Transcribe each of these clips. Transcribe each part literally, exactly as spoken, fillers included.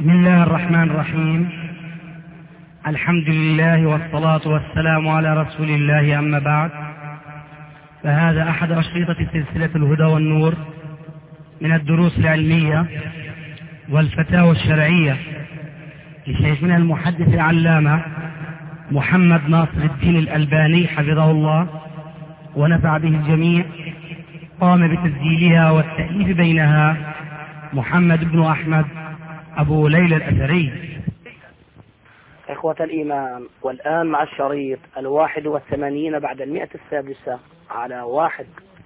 بسم الله الرحمن الرحيم. الحمد لله والصلاة والسلام على رسول الله، أما بعد، فهذا أحد أشرطة سلسلة الهدى والنور من الدروس العلمية والفتاوى الشرعية لشيخنا المحدث العلامة محمد ناصر الدين الألباني حفظه الله ونفع به الجميع. قام بتسجيلها والتأليف بينها محمد بن أحمد أبو ليلى الأثري. إخوة الإيمان، والآن مع الشريط الواحد والثمانين بعد المئة السادسة على واحد.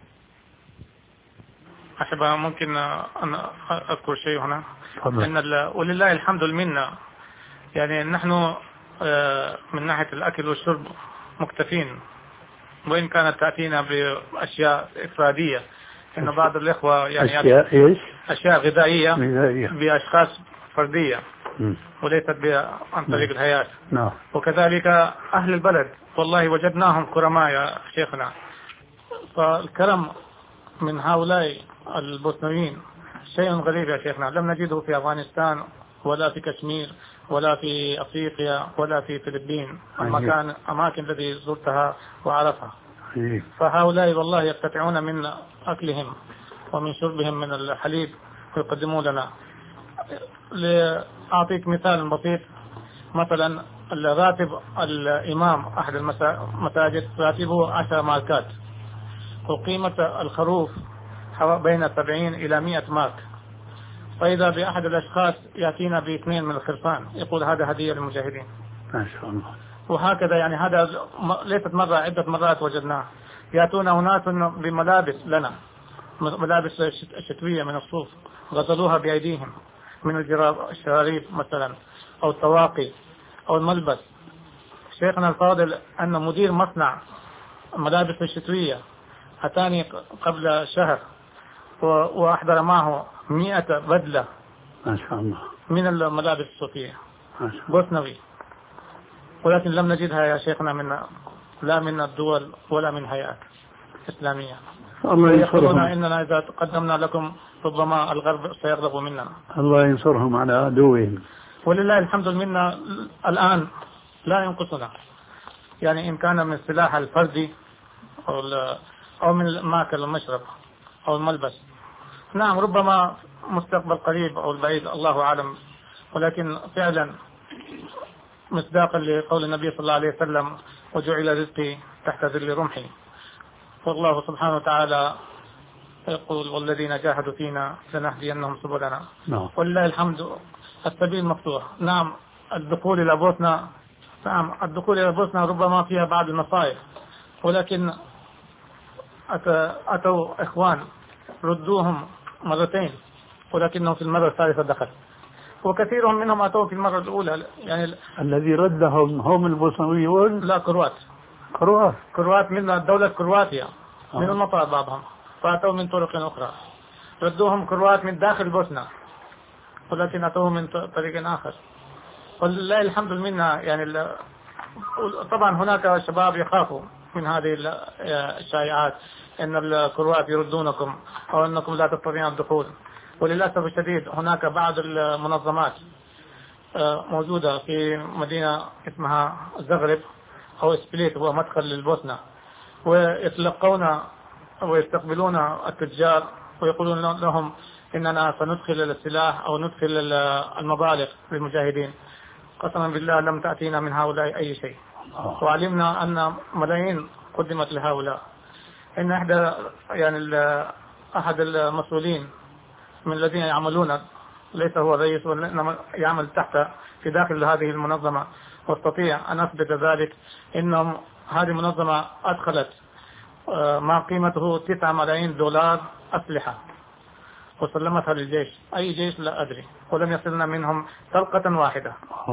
أحب ممكن أن أذكر شيء هنا، أن ولله الحمد المنة، يعني نحن من ناحية الأكل والشرب مكتفين، وإن كانت تأتينا بأشياء إفرادية، إن بعض الإخوة يعني أشياء إيش؟ أشياء غذائية غذائية بأشخاص فردية م. وليست عن طريق الهيئات. نعم. وكذلك أهل البلد والله وجدناهم كرماء يا شيخنا، فالكرم من هؤلاء البوسنويين شيء غريب يا شيخنا، لم نجده في أفغانستان ولا في كشمير ولا في أفريقيا ولا في فلبين، المكان أماكن التي زرتها وعرفها. فهؤلاء والله يقتطعون من أكلهم ومن شربهم من الحليب ويقدمون لنا. لأعطيك مثال بسيط، مثلا الراتب الإمام أحد المساجد راتبه عشر ماركات، وقيمة الخروف بين سبعين إلى مئة مارك، فإذا بأحد الأشخاص يأتينا باثنين من الخرفان يقول هذا هدية للمجاهدين. ما شاء الله. وهكذا يعني هذا ليست مرة، عدة مرات وجدناه. يأتون أناس بملابس لنا، ملابس شتوية من الصوف غسلوها بأيديهم، من الشراريب مثلا أو الطواقي أو الملبس. شيخنا الفاضل أن مدير مصنع ملابس الشتوية أتاني قبل شهر وأحضر معه مئة بدلة ما شاء الله من الملابس الصوفية بوسنوي، ولكن لم نجدها يا شيخنا من لا من الدول ولا من هيئات إسلامية. الله ينصرهم. إننا إذا قدمنا لكم ربما الغرب سيغضب مننا. الله ينصرهم على عدوهم. ولله الحمد منا الآن لا ينقصنا، يعني إن كان من السلاح الفردي أو, أو من الماكل والمشرب أو الملبس. نعم، ربما مستقبل قريب أو البعيد الله أعلم، ولكن فعلا مصداقا لقول النبي صلى الله عليه وسلم وجعل رزقي تحت ذل رمحي، والله سبحانه وتعالى يقول والذين جاهدوا فينا لنهدينهم سبلنا. نعم. ولله الحمد السبيل مفتوح. نعم، الدخول إلى بوسنا، نعم الدخول إلى بوسنا ربما فيها بعض المصائب، ولكن أتوا إخوان ردوهم مرتين، ولكنهم في المرة الثالثة دخل، وكثيرهم منهم أتوا في المرة الأولى. يعني الذي ردهم هم البوسنويون؟ لا، كروات. كروات كروات من دولة كرواتيا، من المطار بعضهم، فأتوا من طرق أخرى. ردوهم كروات من داخل بوسنا، ولكن أتوا من طريق آخر. ولله الحمد منا. يعني طبعا هناك شباب يخافوا من هذه الشائعات ان الكروات يردونكم او انكم لا تستطيعون الدخول. وللاسف الشديد هناك بعض المنظمات موجودة في مدينة اسمها زغرب او سبليت، هو مدخل للبوسنة، ويتلقون ويستقبلون التجار ويقولون لهم اننا سندخل السلاح او ندخل المبالغ للمجاهدين. قسما بالله لم تأتينا من هؤلاء أي شيء، وعلمنا أن ملايين قدمت لهؤلاء. إن أحد يعني أحد المسؤولين من الذين يعملون، ليس هو رئيس وإنما يعمل تحت في داخل هذه المنظمة، واستطيع أن أثبت ذلك، إنهم هذه المنظمة أدخلت ما قيمته تسعة ملايين دولار أسلحة وسلمتها للجيش، أي جيش لا أدري، ولم يصلنا منهم طلقة واحدة.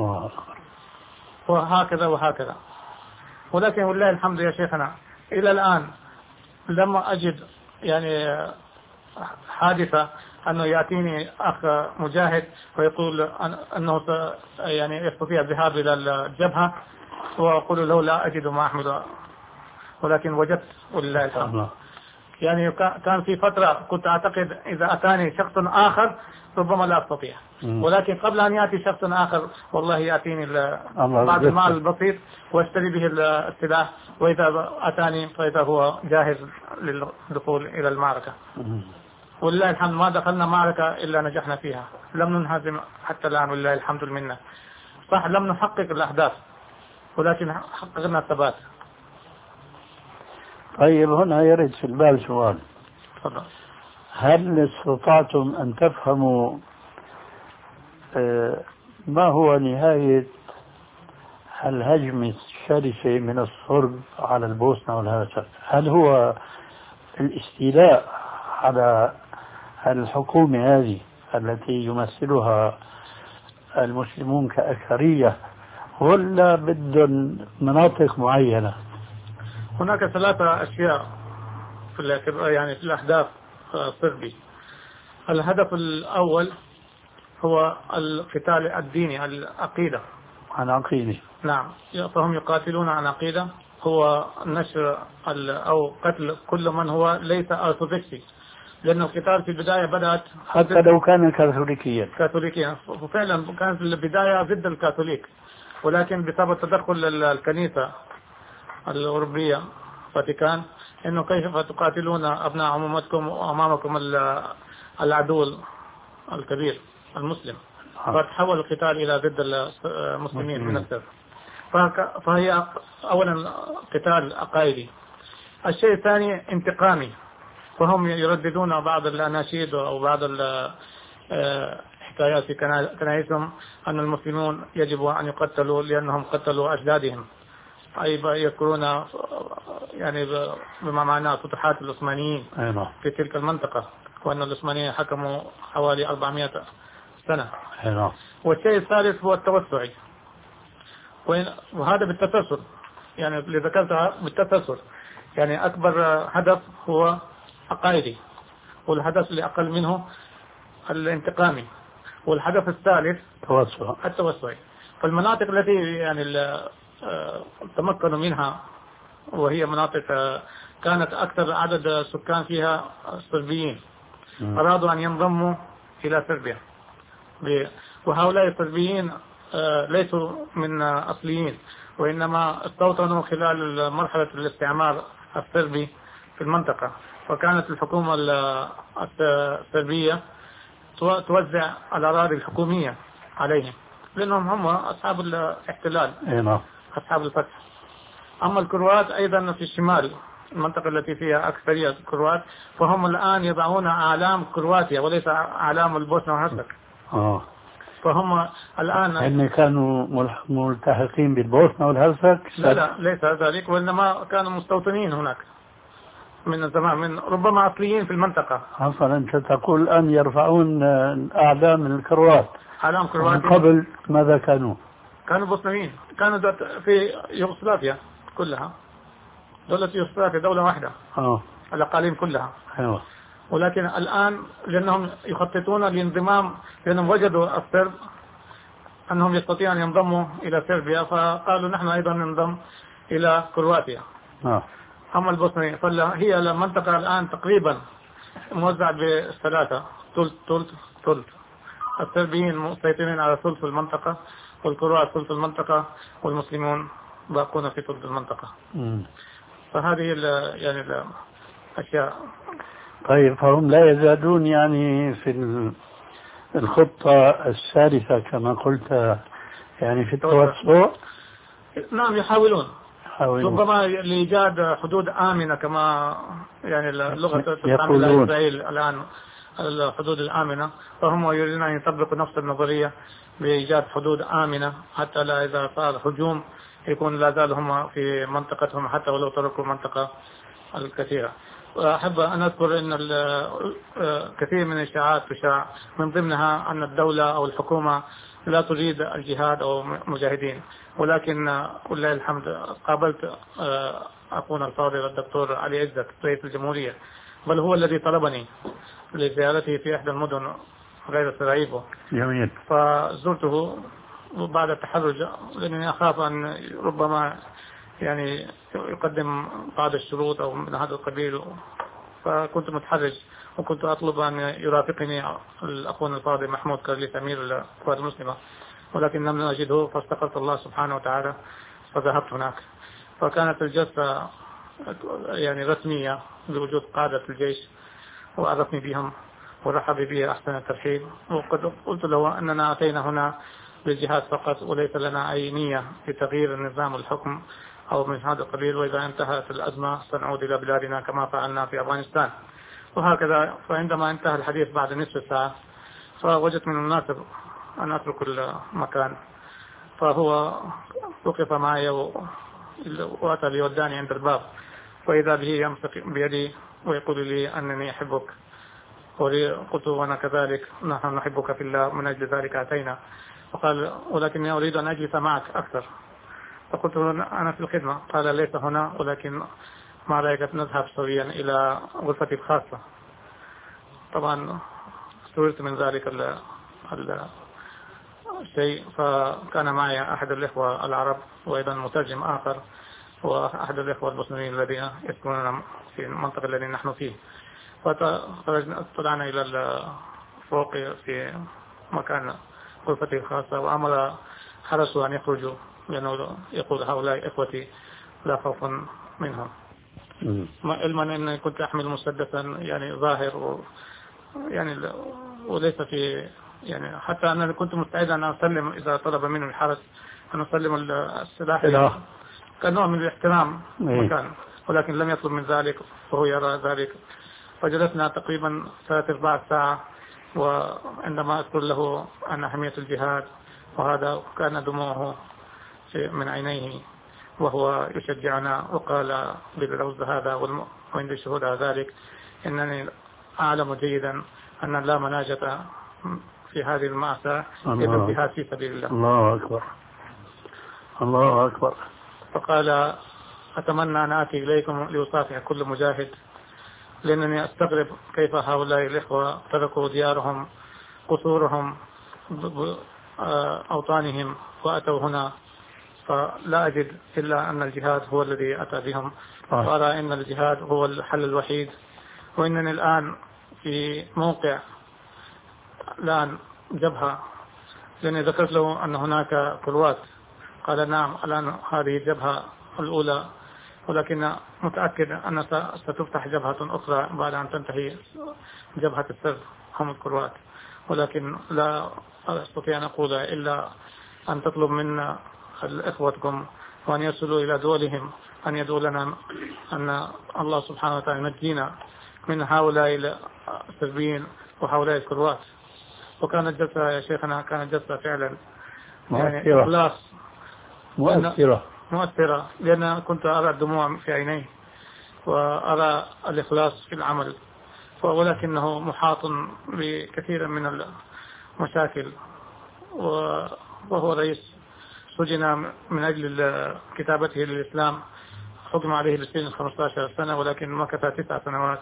وهكذا وهكذا. ولكن والله الحمد يا شيخنا إلى الآن لم أجد يعني حادثة أنه يأتيني أخ مجاهد ويقول أنه يعني يستطيع الذهاب إلى الجبهة، وأقول له لا أجد ما أحمل، ولكن وجدت ولله الحمد. يعني كان في فترة كنت أعتقد إذا أتاني شخص آخر ربما لا أستطيع، ولكن قبل أن يأتي شخص آخر والله يأتيني بعض المال البسيط واشتري به السلاح، وإذا أتاني فإذا هو جاهز للدخول إلى المعركة. ولله الحمد ما دخلنا معركة إلا نجحنا فيها، لم ننهزم حتى الآن ولله الحمد المنة. صح لم نحقق الأهداف ولكن حققنا الثبات. طيب هنا يرد في البال سؤال، تفضل. هل استطعتم أن تفهموا ما هو نهاية الهجمة الشرسة من الصرب على البوسنة والهرسك؟ هل هو الاستيلاء على الحكومة هذه التي يمثلها المسلمون كأكثرية، ولا بدهم مناطق معينة؟ هناك ثلاثة أشياء في يعني في الأهداف الصربي. الهدف الأول هو القتال الديني، العقيدة. عن عقيدة. نعم، فهم يقاتلون عن عقيدة، هو نشر أو قتل كل من هو ليس أرثوذكسي، لأن القتال في البداية بدأت حتى لو كان كاثوليكيا. كاثوليكيا وفعلا كانت البداية ضد الكاثوليك، ولكن بسبب تدخل الكنيسة الأوروبية فاتيكان إنه كيف تقاتلون أبناء عمومتكم وأمامكم العدو الكبير المسلم، فتحول القتال إلى ضد المسلمين من السر. فهي أولا قتال عقائدي. الشيء الثاني انتقامي، فهم يرددون بعض الأناشيد أو بعض الحكايات في كنائسهم أن المسلمون يجب أن يقتلوا لأنهم قتلوا أجدادهم، أي يذكرون يعني بما معناه فتوحات العثمانيين في تلك المنطقة، وأن العثمانيين حكموا حوالي أربعمائة سنة. والشيء الثالث هو التوسعي، وهذا بالتسلسل، يعني اللي ذكرتها بالتسلسل، يعني أكبر هدف هو عقائدي، والهدف اللي أقل منه الانتقامي، والهدف الثالث التوسع التوسعي. فالمناطق التي يعني تمكنوا منها وهي مناطق كانت أكثر عدد سكان فيها صربيين، أرادوا أن ينضموا إلى صربيا، وهؤلاء الصربيين ليسوا من أصليين، وإنما استوطنوا خلال مرحلة الاستعمار الصربي في المنطقة، فكانت الحكومة الصربية توزع الأراضي الحكومية عليهم، لأنهم هم أصحاب الاحتلال، أصحاب الفتح. أما الكروات أيضا في الشمال، المنطقة التي فيها أكثرية الكروات، فهم الآن يضعون أعلام كرواتيا وليس أعلام البوسنة والهرسك. آه. فهم الآن هم كانوا ملتحقين بالبوسنة والهرسك؟ لا لا ليس ذلك، وإنما كانوا مستوطنين هناك من الزمان، من ربما أصليين في المنطقة. أصلا أنت تقول الآن يرفعون أعلام الكروات. أعلام كروات. قبل ماذا كانوا؟ كانوا بوسنيين، كانوا في يوغوسلافيا كلها، دولة يوغوسلافيا دولة واحدة. آه. الأقاليم كلها. أيوة. ولكن الآن لأنهم يخططون لانضمام، لأنهم وجدوا الصرب أنهم يستطيعون أن ينضموا إلى صربيا، فقالوا نحن أيضا ننضم إلى كرواتيا. آه. أما البوسنية فهي المنطقة الآن تقريبا موزعة بالثلاثة، ثلث ثلث ثلث. الصربيين مسيطرين على ثلث المنطقة، والكروات ثلث المنطقة، والمسلمون باقون في ثلث المنطقة. م. فهذه ال يعني الأشياء. طيب فهم لا يزالون يعني في الخطة الثالثة كما قلت، يعني في التوسع؟ نعم يحاولون. يحاولون ربما لإيجاد حدود آمنة، كما يعني اللغة تستعمل إسرائيل الآن الحدود الآمنة، فهم يريدون أن يطبقوا نفس النظرية بإيجاد حدود آمنة، حتى لا إذا صار هجوم يكون لا زال هم في منطقتهم حتى ولو تركوا المنطقة الكثيرة. وأحب أن أذكر أن كثير من الإشاعات تشاع، من ضمنها أن الدولة أو الحكومة لا تريد الجهاد أو مجاهدين، ولكن ولله الحمد قابلت أخونا الفاضل الدكتور علي عزت رئيس الجمهورية، بل هو الذي طلبني لزيارته في إحدى المدن غير سراييفو. جميل. فزرته بعد التحرج، لأنني أخاف أن ربما يعني يقدم بعض الشروط أو من هذا القبيل، فكنت متحرج وكنت أطلب أن يرافقني الأخونا الفاضل محمود كرليس أمير القوات المسلمة، ولكن لم أجده فاستغفرت الله سبحانه وتعالى فذهبت هناك. فكانت الجلسة يعني رسمية بوجود قادة الجيش وعرفني بهم ورحب بي أحسن الترحيب، وقد قلت له أننا أتينا هنا للجهاد فقط وليس لنا أي نية لتغيير النظام والحكم أو من هذا القبيل، وإذا انتهت الأزمة سنعود إلى بلادنا كما فعلنا في أفغانستان وهكذا. فعندما انتهى الحديث بعد نصف ساعة فوجدت من المناسب أن أترك المكان، فهو وقف معي وأتى ليوداني عند الباب، فإذا به يمسك بيدي ويقول لي أنني أحبك، قلت وأنا كذلك، نحن نحبك في الله من أجل ذلك أتينا. وقال ولكني أريد أن أجلس معك أكثر، فقلت أنا في الخدمة. قال ليس هنا، ولكن ما رأيك نذهب سويا إلى غرفتي الخاصة. طبعا سررت من ذلك ال الشيء، فكان معي أحد الإخوة العرب وأيضا مترجم آخر وأحد الإخوة المسلمين الذين يسكنون في المنطقة التي نحن فيه. فطلعنا إلى الفوق في مكان غرفتي الخاصة، وأمر حرسوا أن يخرجوا لأنه يقول هؤلاء إخوتي لا خوف منهم، علما أني كنت أحمل مسدسا يعني ظاهر و يعني وليس في يعني حتى أنا كنت مستعد أن أسلم إذا طلب مني الحرس أن أسلم السلاح كنوع من الاحترام مكان، ولكن لم يطلب من ذلك وهو يرى ذلك. فجلسنا تقريبا ثلاث أربع ساعة، وعندما أذكر له أن أهمية الجهاد وهذا كان دموعه من عينيه وهو يشجعنا، وقال باللوز هذا وعند شهود ذلك إنني أعلم جيدا أن لا مناجة في هذه المأساة إلا الجهاد في سبيل الله. الله أكبر الله أكبر. فقال أتمنى أن آتي إليكم لأصافح كل مجاهد، لأنني أستغرب كيف هؤلاء الإخوة تركوا ديارهم قصورهم أوطانهم وأتوا هنا، فلا أجد إلا أن الجهاد هو الذي أتى بهم، وأرى أن الجهاد هو الحل الوحيد، وإنني الآن في موقع الآن جبهة، لأني ذكرت له أن هناك كروات. قال نعم الآن هذه الجبهة الأولى، ولكن متأكد أن ستفتح جبهة أخرى بعد أن تنتهي جبهة السرب هم الكروات، ولكن لا أستطيع أن أقول إلا أن تطلب منا إخوتكم وأن يصلوا إلى دولهم أن يدعو لنا أن الله سبحانه وتعالى ينجينا من هؤلاء السربيين وهؤلاء الكروات. وكانت جلسة يا شيخنا كانت جلسة فعلا يعني إخلاص مؤثرة مؤثرة، لأن كنت أرى الدموع في عينيه وأرى الإخلاص في العمل، ولكنه محاط بكثير من المشاكل، وهو رئيس سجن من أجل كتابته للإسلام، حكم عليه بالسجن خمسة عشر سنة ولكن مكث تسع سنوات،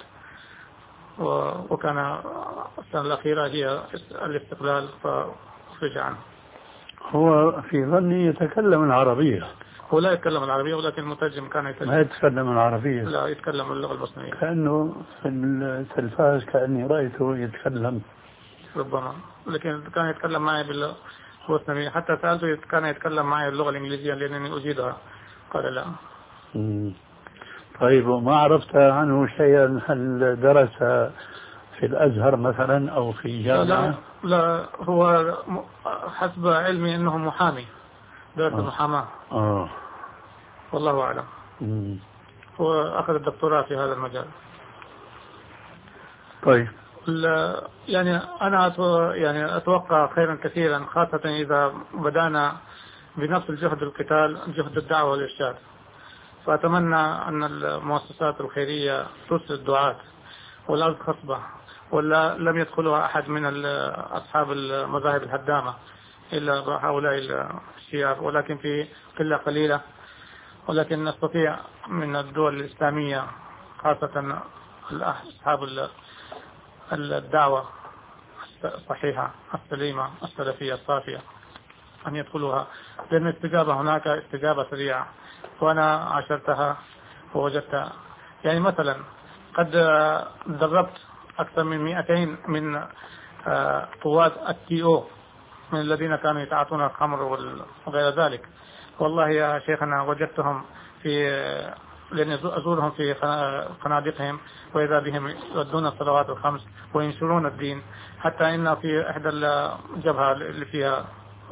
وكان السنة الأخيرة هي الاستقلال فخرج عنه. هو في ظني يتكلم العربية. هو لا يتكلم العربية، ولكن المترجم كان يتكلم. ما يتكلم العربية؟ لا يتكلم اللغة البوسنية. كأنه في التلفاز كأني رأيته يتكلم. ربما، لكن كان يتكلم معي بالبوسنية، حتى سألته كان يتكلم معي اللغة الإنجليزية لأنني أجيدها، قال لا. مم. طيب، وما عرفت عنه شيئا؟ هل درس في الأزهر مثلا أو في جامعة؟ لا, لا هو حسب علمي أنه محامي، درس آه. محاماة. آه. والله أعلم. مم. هو أخذ الدكتوراه في هذا المجال. طيب، يعني أنا يعني أتوقع خيرا كثيرا، خاصة إذا بدأنا بنفس الجهد القتال، جهد الدعوة والإرشاد. فأتمنى أن المؤسسات الخيرية ترسل الدعاة، والأرض خصبة ولا لم يدخلها أحد من أصحاب المذاهب الهدامة إلا هؤلاء الشيعة، ولكن في قلة قليلة، ولكن نستطيع من الدول الإسلامية خاصة أصحاب الدعوة الصحيحة السليمة السلفية الصافية أن يدخلوها، لأن الاستجابة هناك استجابة سريعة، وأنا عاشرتها ووجدتها. يعني مثلا قد دربت أكثر من مئتين من قوات التي او من الذين كانوا يتعاطون الخمر وغير ذلك. والله يا شيخنا وجدتهم في لأن أزورهم في فنادقهم وإذا بهم يؤدون الصلوات الخمس وينشرون الدين، حتى إن في إحدى الجبهة اللي فيها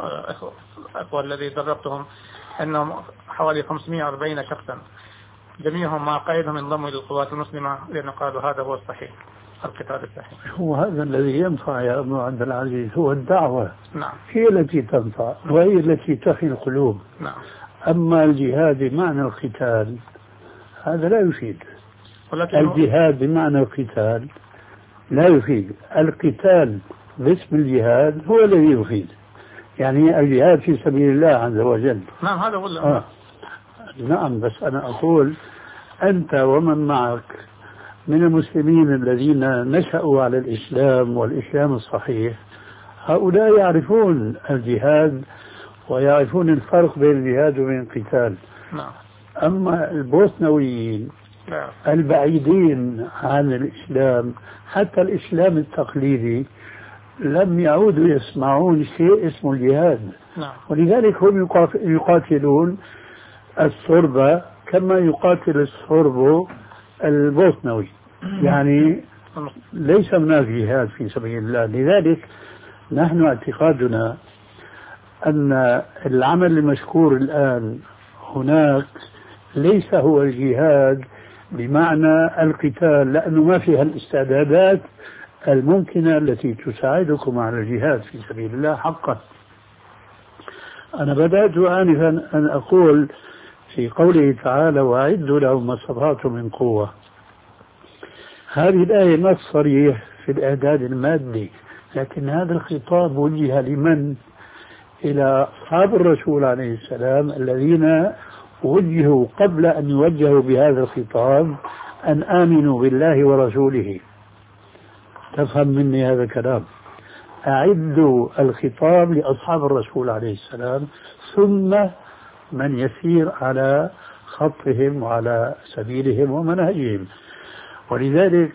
أخوة الذي دربتهم أنهم حوالي خمسمائة وأربعين شخصا جميعهم مع قائدهم انضموا للقوات المسلمة، لأنه قالوا هذا هو الصحيح، القتال الصحيح. هو هذا الذي ينفع يا أبو عبد العزيز، هو الدعوة. نعم. هي التي تنفع وهي التي تحيي القلوب. نعم. أما الجهاد بمعنى القتال هذا لا يفيد. الجهاد بمعنى القتال لا يفيد. القتال باسم الجهاد هو الذي يفيد، يعني الجهاد في سبيل الله عز وجل. نعم هذا هو. آه. نعم، بس أنا أقول أنت ومن معك من المسلمين الذين نشأوا على الإسلام والإسلام الصحيح، هؤلاء يعرفون الجهاد ويعرفون الفرق بين الجهاد وبين القتال. نعم. أما البوسنويين البعيدين عن الإسلام، حتى الإسلام التقليدي، لم يعودوا يسمعون شيء اسمه الجهاد. نعم. ولذلك هم يقاتلون الصربة كما يقاتل الصرب البوسنوي، يعني ليس هناك جهاد في سبيل الله. لذلك نحن اعتقادنا أن العمل المشكور الآن هناك ليس هو الجهاد بمعنى القتال، لأنه ما فيها الاستعدادات الممكنة التي تساعدكم على الجهاد في سبيل الله حقا. أنا بدأت آنفا أن أقول في قوله تعالى وأعدوا لهم ما استطعتم من قوة، هذه الآية نص صريح في الإعداد المادي، لكن هذا الخطاب وجه لمن؟ إلى أصحاب الرسول عليه السلام الذين وجهوا قبل أن يوجهوا بهذا الخطاب أن آمنوا بالله ورسوله. تفهم مني هذا الكلام؟ أعدوا الخطاب لأصحاب الرسول عليه السلام ثم من يسير على خطهم وعلى سبيلهم ومنهجهم. ولذلك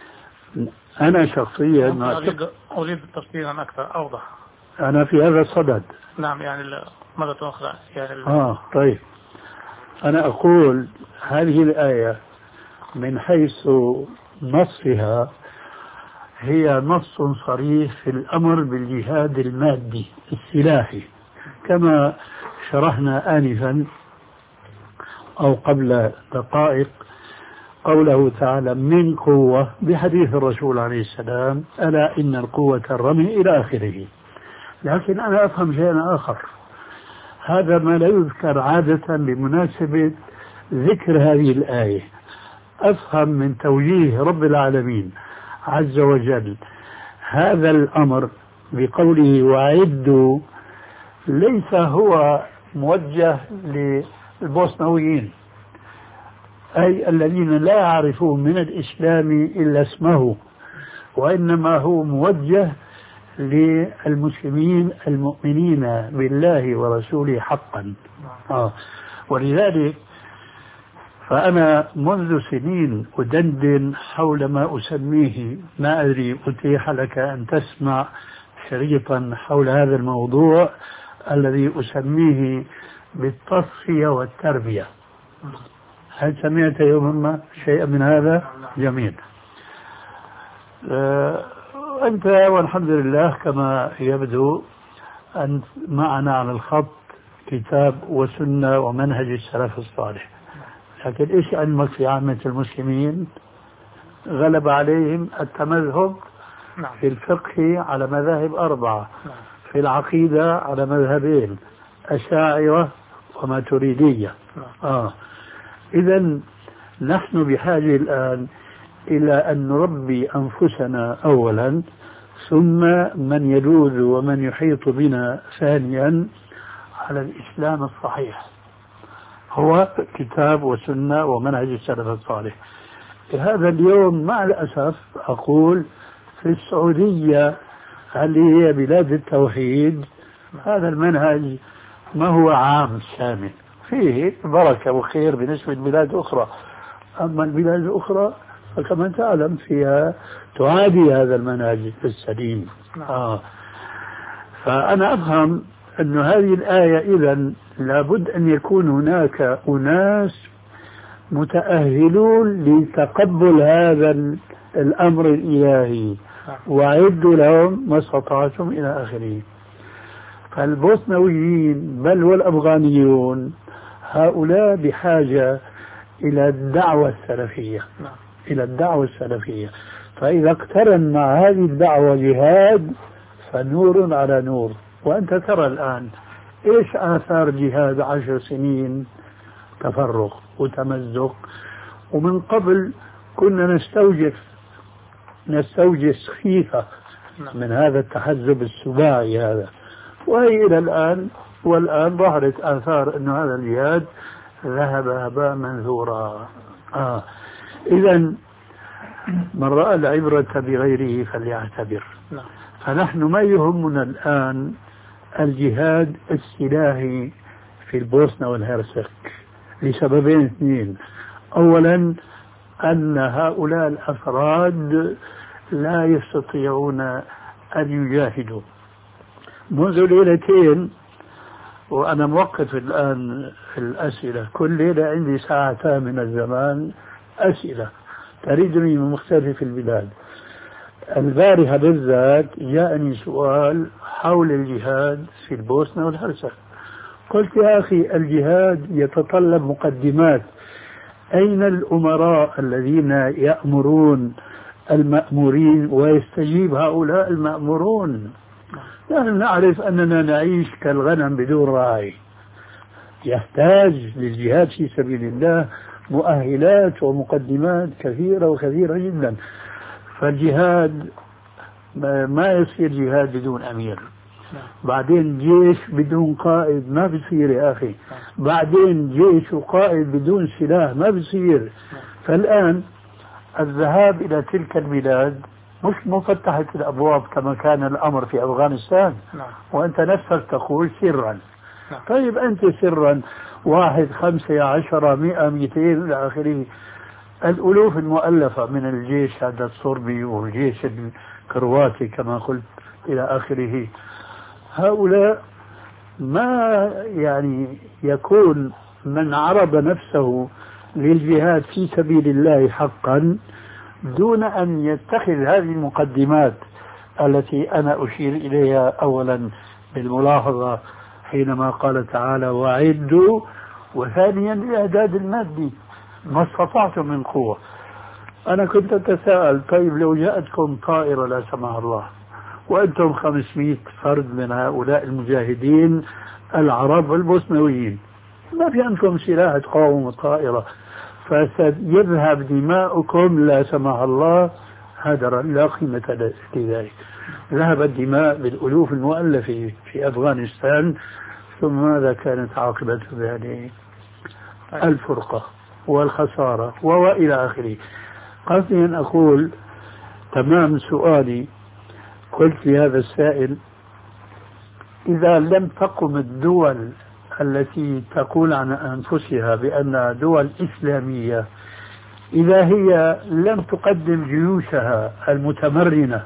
أنا شخصيا أريد أريد تفصيلا أكثر أوضح. أنا في هذا الصدد. نعم، يعني مرة أخرى يعني آه طيب، أنا أقول هذه الآية من حيث نصها هي نص صريح في الأمر بالجهاد المادي السلاحي، كما شرحنا آنفا أو قبل دقائق قوله تعالى من قوة بحديث الرسول عليه السلام ألا إن القوة الرمي إلى آخره. لكن أنا أفهم شيئا آخر، هذا ما لا يذكر عادة بمناسبة ذكر هذه الآية. أفهم من توجيه رب العالمين عز وجل هذا الأمر بقوله وأعدوا ليس هو موجه للبوسنويين، أي الذين لا يعرفون من الإسلام إلا اسمه، وإنما هو موجه للمسلمين المؤمنين بالله ورسوله حقا. آه. ولذلك فأنا منذ سنين أدندن حول ما أسميه، ما أدري أتيح لك أن تسمع شريطا حول هذا الموضوع الذي أسميه بالتصفية والتربية. هل سمعت يوما ما شيئا من هذا؟ جميل. أه أنت والحمد لله كما يبدو أن معنا على الخط كتاب وسنة ومنهج السلف الصالح، لكن إيش علمك في عامة المسلمين؟ غلب عليهم التمذهب في الفقه على مذاهب أربعة، في العقيدة على مذهبين، أشاعرة وماتريدية. آه. إذن نحن بحاجة الآن إلى أن نربي أنفسنا أولا، ثم من يلوذ ومن يحيط بنا ثانيا على الإسلام الصحيح، هو كتاب وسنة ومنهج السلف الصالح. هذا اليوم مع الأسف أقول في السعودية اللي هي بلاد التوحيد هذا المنهج ما هو عام شامل، فيه بركة وخير بالنسبة لبلاد أخرى، أما البلاد الأخرى فكما تعلم فيها تعادي هذا المنهج السليم. آه. فأنا أفهم أن هذه الآية إذن لابد أن يكون هناك أناس متأهلون لتقبل هذا الأمر الإلهي وأعدوا لهم ما استطعتم إلى آخره. فالبوسنويين بل والأفغانيون هؤلاء بحاجة إلى الدعوة السلفية إلى الدعوة السلفية فإذا اقترن مع هذه الدعوة جهاد فنور على نور. وأنت ترى الآن إيش آثار جهاد عشر سنين تفرق وتمزق، ومن قبل كنا نستوجف نستوجس خيفة من هذا التحزب السباعي هذا، وهي إلى الآن والآن ظهرت آثار أن هذا الجهاد ذهب هباء منثورا. آه. إذن من رأى العبرة بغيره فليعتبر. فنحن ما يهمنا الآن الجهاد السلاحي في البوسنة والهرسك لسببين اثنين. أولا أن هؤلاء الأفراد لا يستطيعون أن يجاهدوا. منذ ليلتين وأنا موقف الآن في الأسئلة، كل ليلة عندي ساعتان من الزمان أسئلة تريدني من مختلف البلاد. البارحة بالذات جاءني سؤال حول الجهاد في البوسنة والهرسك. قلت يا أخي الجهاد يتطلب مقدمات. أين الأمراء الذين يأمرون المأمورين ويستجيب هؤلاء المأمورون؟ نحن نعرف أننا نعيش كالغنم بدون راعي. يحتاج للجهاد في سبيل الله مؤهلات ومقدمات كثيرة وكثيرة جدا. فالجهاد ما يصير جهاد بدون أمير، بعدين جيش بدون قائد ما بصير يا أخي، بعدين جيش وقائد بدون سلاح ما بصير. فالآن الذهاب إلى تلك البلاد مش مفتحة الأبواب كما كان الأمر في أفغانستان، وأنت نفسك تقول سرا. طيب أنت سرا واحد خمسة عشرة مئة مئتين إلى آخره، الألوف المؤلفة من الجيش هذا الصربي والجيش الكرواتي كما قلت إلى آخره، هؤلاء ما يعني يكون من عرض نفسه للجهاد في سبيل الله حقا دون أن يتخذ هذه المقدمات التي أنا أشير إليها أولا بالملاحظة حينما قال تعالى وأعدوا، وثانيا الإعداد المادي ما استطعتم من قوة. أنا كنت أتساءل طيب لو جاءتكم طائرة لا سمح الله وأنتم خمسمائة فرد من هؤلاء المجاهدين العرب البوسنويين، ما في عندكم سلاح تقاوموا الطائرة، فسيذهب دماؤكم لا سمح الله هدرا لا قيمة لذلك. ذهبت دماء بالألوف المؤلفة في أفغانستان، ثم ماذا كانت عاقبة ذلك؟ الفرقة والخسارة وإلى آخره. قصدي أن أقول تمام سؤالي، قلت لهذا السائل إذا لم تقم الدول التي تقول عن أنفسها بأنها دول إسلامية، إذا هي لم تقدم جيوشها المتمرنة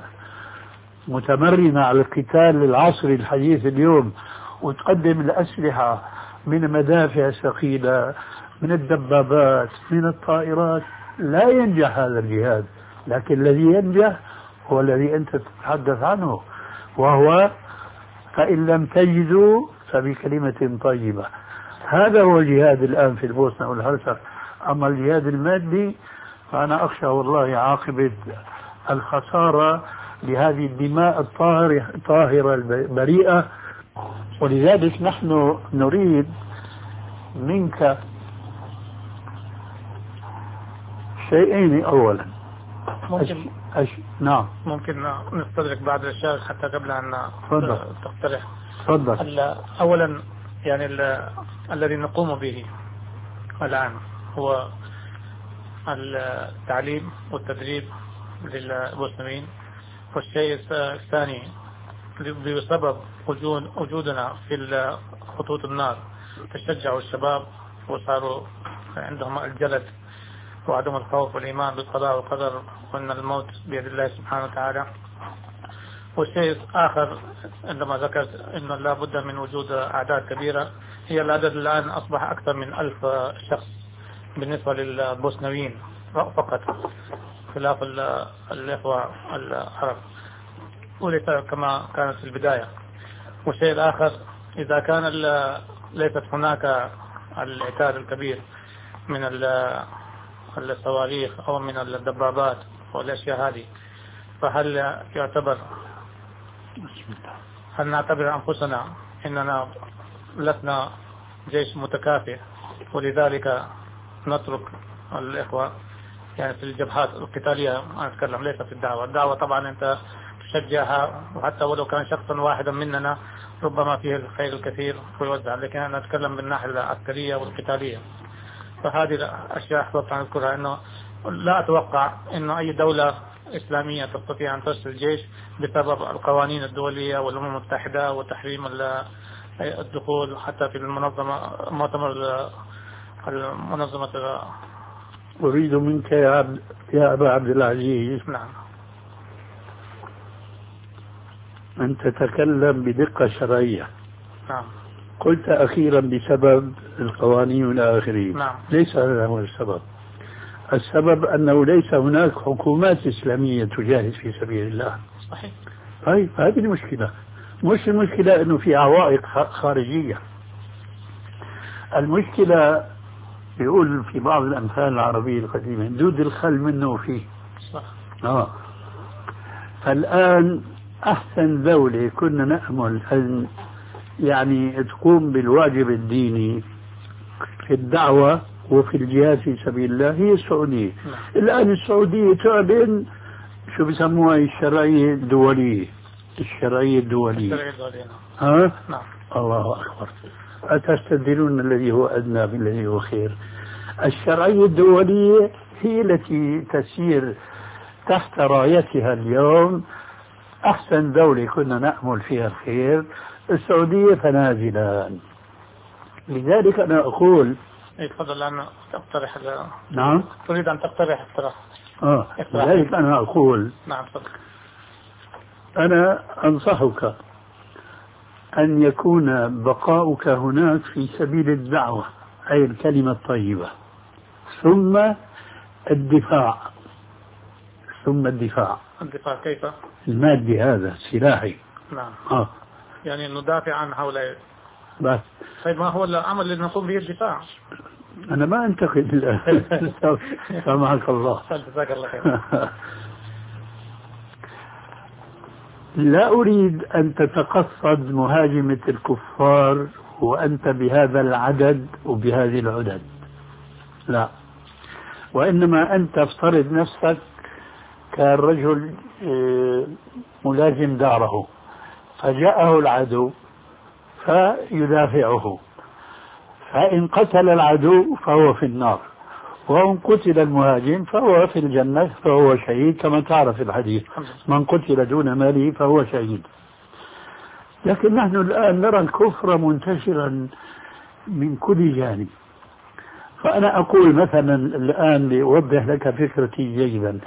متمرنة على القتال العصري الحديث اليوم وتقدم الأسلحة من مدافع ثقيلة من الدبابات من الطائرات، لا ينجح هذا الجهاد. لكن الذي ينجح هو الذي أنت تتحدث عنه، وهو فإن لم تجدوا فبكلمة طيبة. هذا هو الجهاد الآن في البوسنة والهرسك. أما الجهاد المادي فأنا أخشى والله عاقبة الخسارة لهذه الدماء الطاهرة البريئة. ولذلك نحن نريد منك شيئين. أولا ممكن أش... أش... نعم ممكن نستدرك بعض الأشياء حتى قبل أن تقترح. تفضل. أولا يعني الذي نقوم به الآن هو التعليم والتدريب للمسلمين. والشيء الثاني بسبب وجودنا في خطوط النار تشجعوا الشباب وصاروا عندهم الجلد وعدم الخوف والإيمان بالقضاء والقدر وأن الموت بيد الله سبحانه وتعالى. والشيء آخر عندما ذكرت أنه لا بد من وجود أعداد كبيرة، هي العدد الآن أصبح أكثر من ألف شخص بالنسبة للبوسنويين فقط، خلاف الإخوة العرب، وليس كما كانت في البداية. والشيء الآخر، إذا كان ليست هناك العتاد الكبير من الصواريخ أو من الدبابات والأشياء هذه، فهل يعتبر هل نعتبر أنفسنا إننا لسنا جيش متكافئ، ولذلك نترك الإخوة يعني في الجبهات القتالية؟ أنا أتكلم ليس في الدعوة. الدعوة طبعا أنت تشجعها، وحتى ولو كان شخصا واحدا مننا ربما فيه الخير الكثير ويوزع، لكن أنا أتكلم بالناحية العسكرية والقتالية. فهذه الأشياء أحببت أن أذكرها، أنه لا أتوقع أنه أي دولة إسلامية تستطيع أن ترسل جيش بسبب القوانين الدولية والأمم المتحدة وتحريم الدخول حتى في المنظمة مؤتمر المنظمة. أريد منك يا, عبد يا أبا عبد العزيز نعم أن تتكلم بدقة شرعية. نعم. قلت أخيرا بسبب القوانين والى آخره. نعم. ليس هذا هو السبب. السبب أنه ليس هناك حكومات إسلامية تجاهد في سبيل الله. صحيح. طيب هذه المشكلة، مش المشكلة أنه في عوائق خارجية. المشكلة يقول في بعض الأمثال العربية القديمة دود الخل منه فيه. صح. آه. فالآن أحسن دولة كنا نأمل أن يعني تقوم بالواجب الديني في الدعوة وفي الجهاد في سبيل الله هي السعودية. نعم. الآن السعودية تعلن شو بسموها الشرعية الدولية. الشرعية الدولية. الشرعية الدولية. ها؟ نعم. الله أكبر. أتستبدلون الذي هو أدنى بالذي هو خير. الشرعية الدولية هي التي تسير تحت رايتها اليوم أحسن دولة كنا نأمل فيها الخير السعودية فنازلا. لذلك أنا أقول تفضل أن تقترح. نعم. تريد أن تقترح اقتراح. آه. لذلك أنا أقول نعم تفضل. أنا أنصحك أن يكون بقاؤك هناك في سبيل الدعوة أي الكلمة الطيبة، ثم الدفاع ثم الدفاع الدفاع كيف؟ المادي هذا سلاحي. نعم. آه. يعني ندافع عن هؤلاء بس. طيب ما هو العمل اللي نقوم به الدفاع؟ أنا ما أنتقد الآن. سامحك الله. جزاك الله خير. لا أريد أن تتقصد مهاجمة الكفار وأنت بهذا العدد وبهذه العدد، لا، وإنما أنت افترض نفسك كرجل ملازم داره فجاءه العدو فيدافعه، فإن قتل العدو فهو في النار، وإن قتل المهاجم فهو في الجنة فهو شهيد كما تعرف الحديث من قتل دون ماله فهو شهيد. لكن نحن الآن نرى الكفر منتشرا من كل جانب. فأنا أقول مثلا الآن لأوضح لك فكرتي جيدا،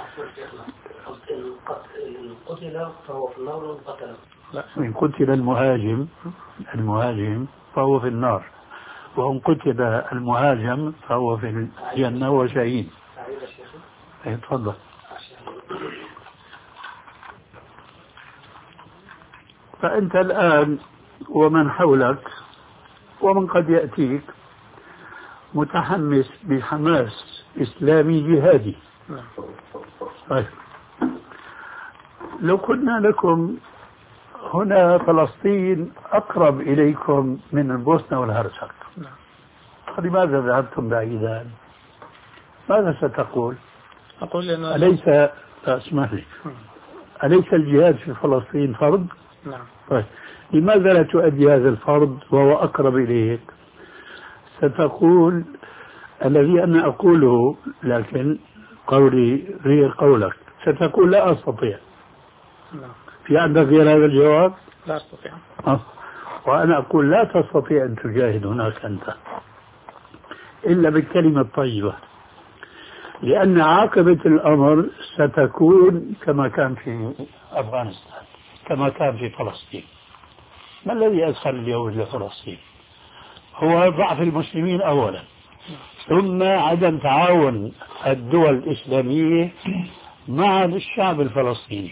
قتل فهو في النار وقتل. إن قتل المهاجم المهاجم فهو في النار، وإن قتل المهاجم فهو في الجنة وشهيد. تفضل. فأنت الآن ومن حولك ومن قد يأتيك متحمس بحماس إسلامي جهادي. طيب. لو قلنا لكم هنا فلسطين أقرب إليكم من البوسنة والهرسك، فلماذا ذهبتم بعيدا؟ ماذا ستقول؟ أقول إنه أليس اسمح لي أليس الجهاد في فلسطين فرض؟ نعم. طيب لماذا لا تؤدي هذا الفرض وهو أقرب إليك؟ ستقول الذي أنا أقوله لكن قولي غير قولك، ستقول لا أستطيع. نعم. في عندك غير هذا الجواب؟ لا أستطيع. أه. وأنا أقول لا تستطيع أن تجاهد هناك أنت إلا بالكلمة الطيبة. لأن عاقبة الأمر ستكون كما كان في أفغانستان، كما كان في فلسطين. ما الذي أدخل اليهود لفلسطين؟ هو ضعف المسلمين أولا، ثم عدم تعاون الدول الإسلامية مع الشعب الفلسطيني.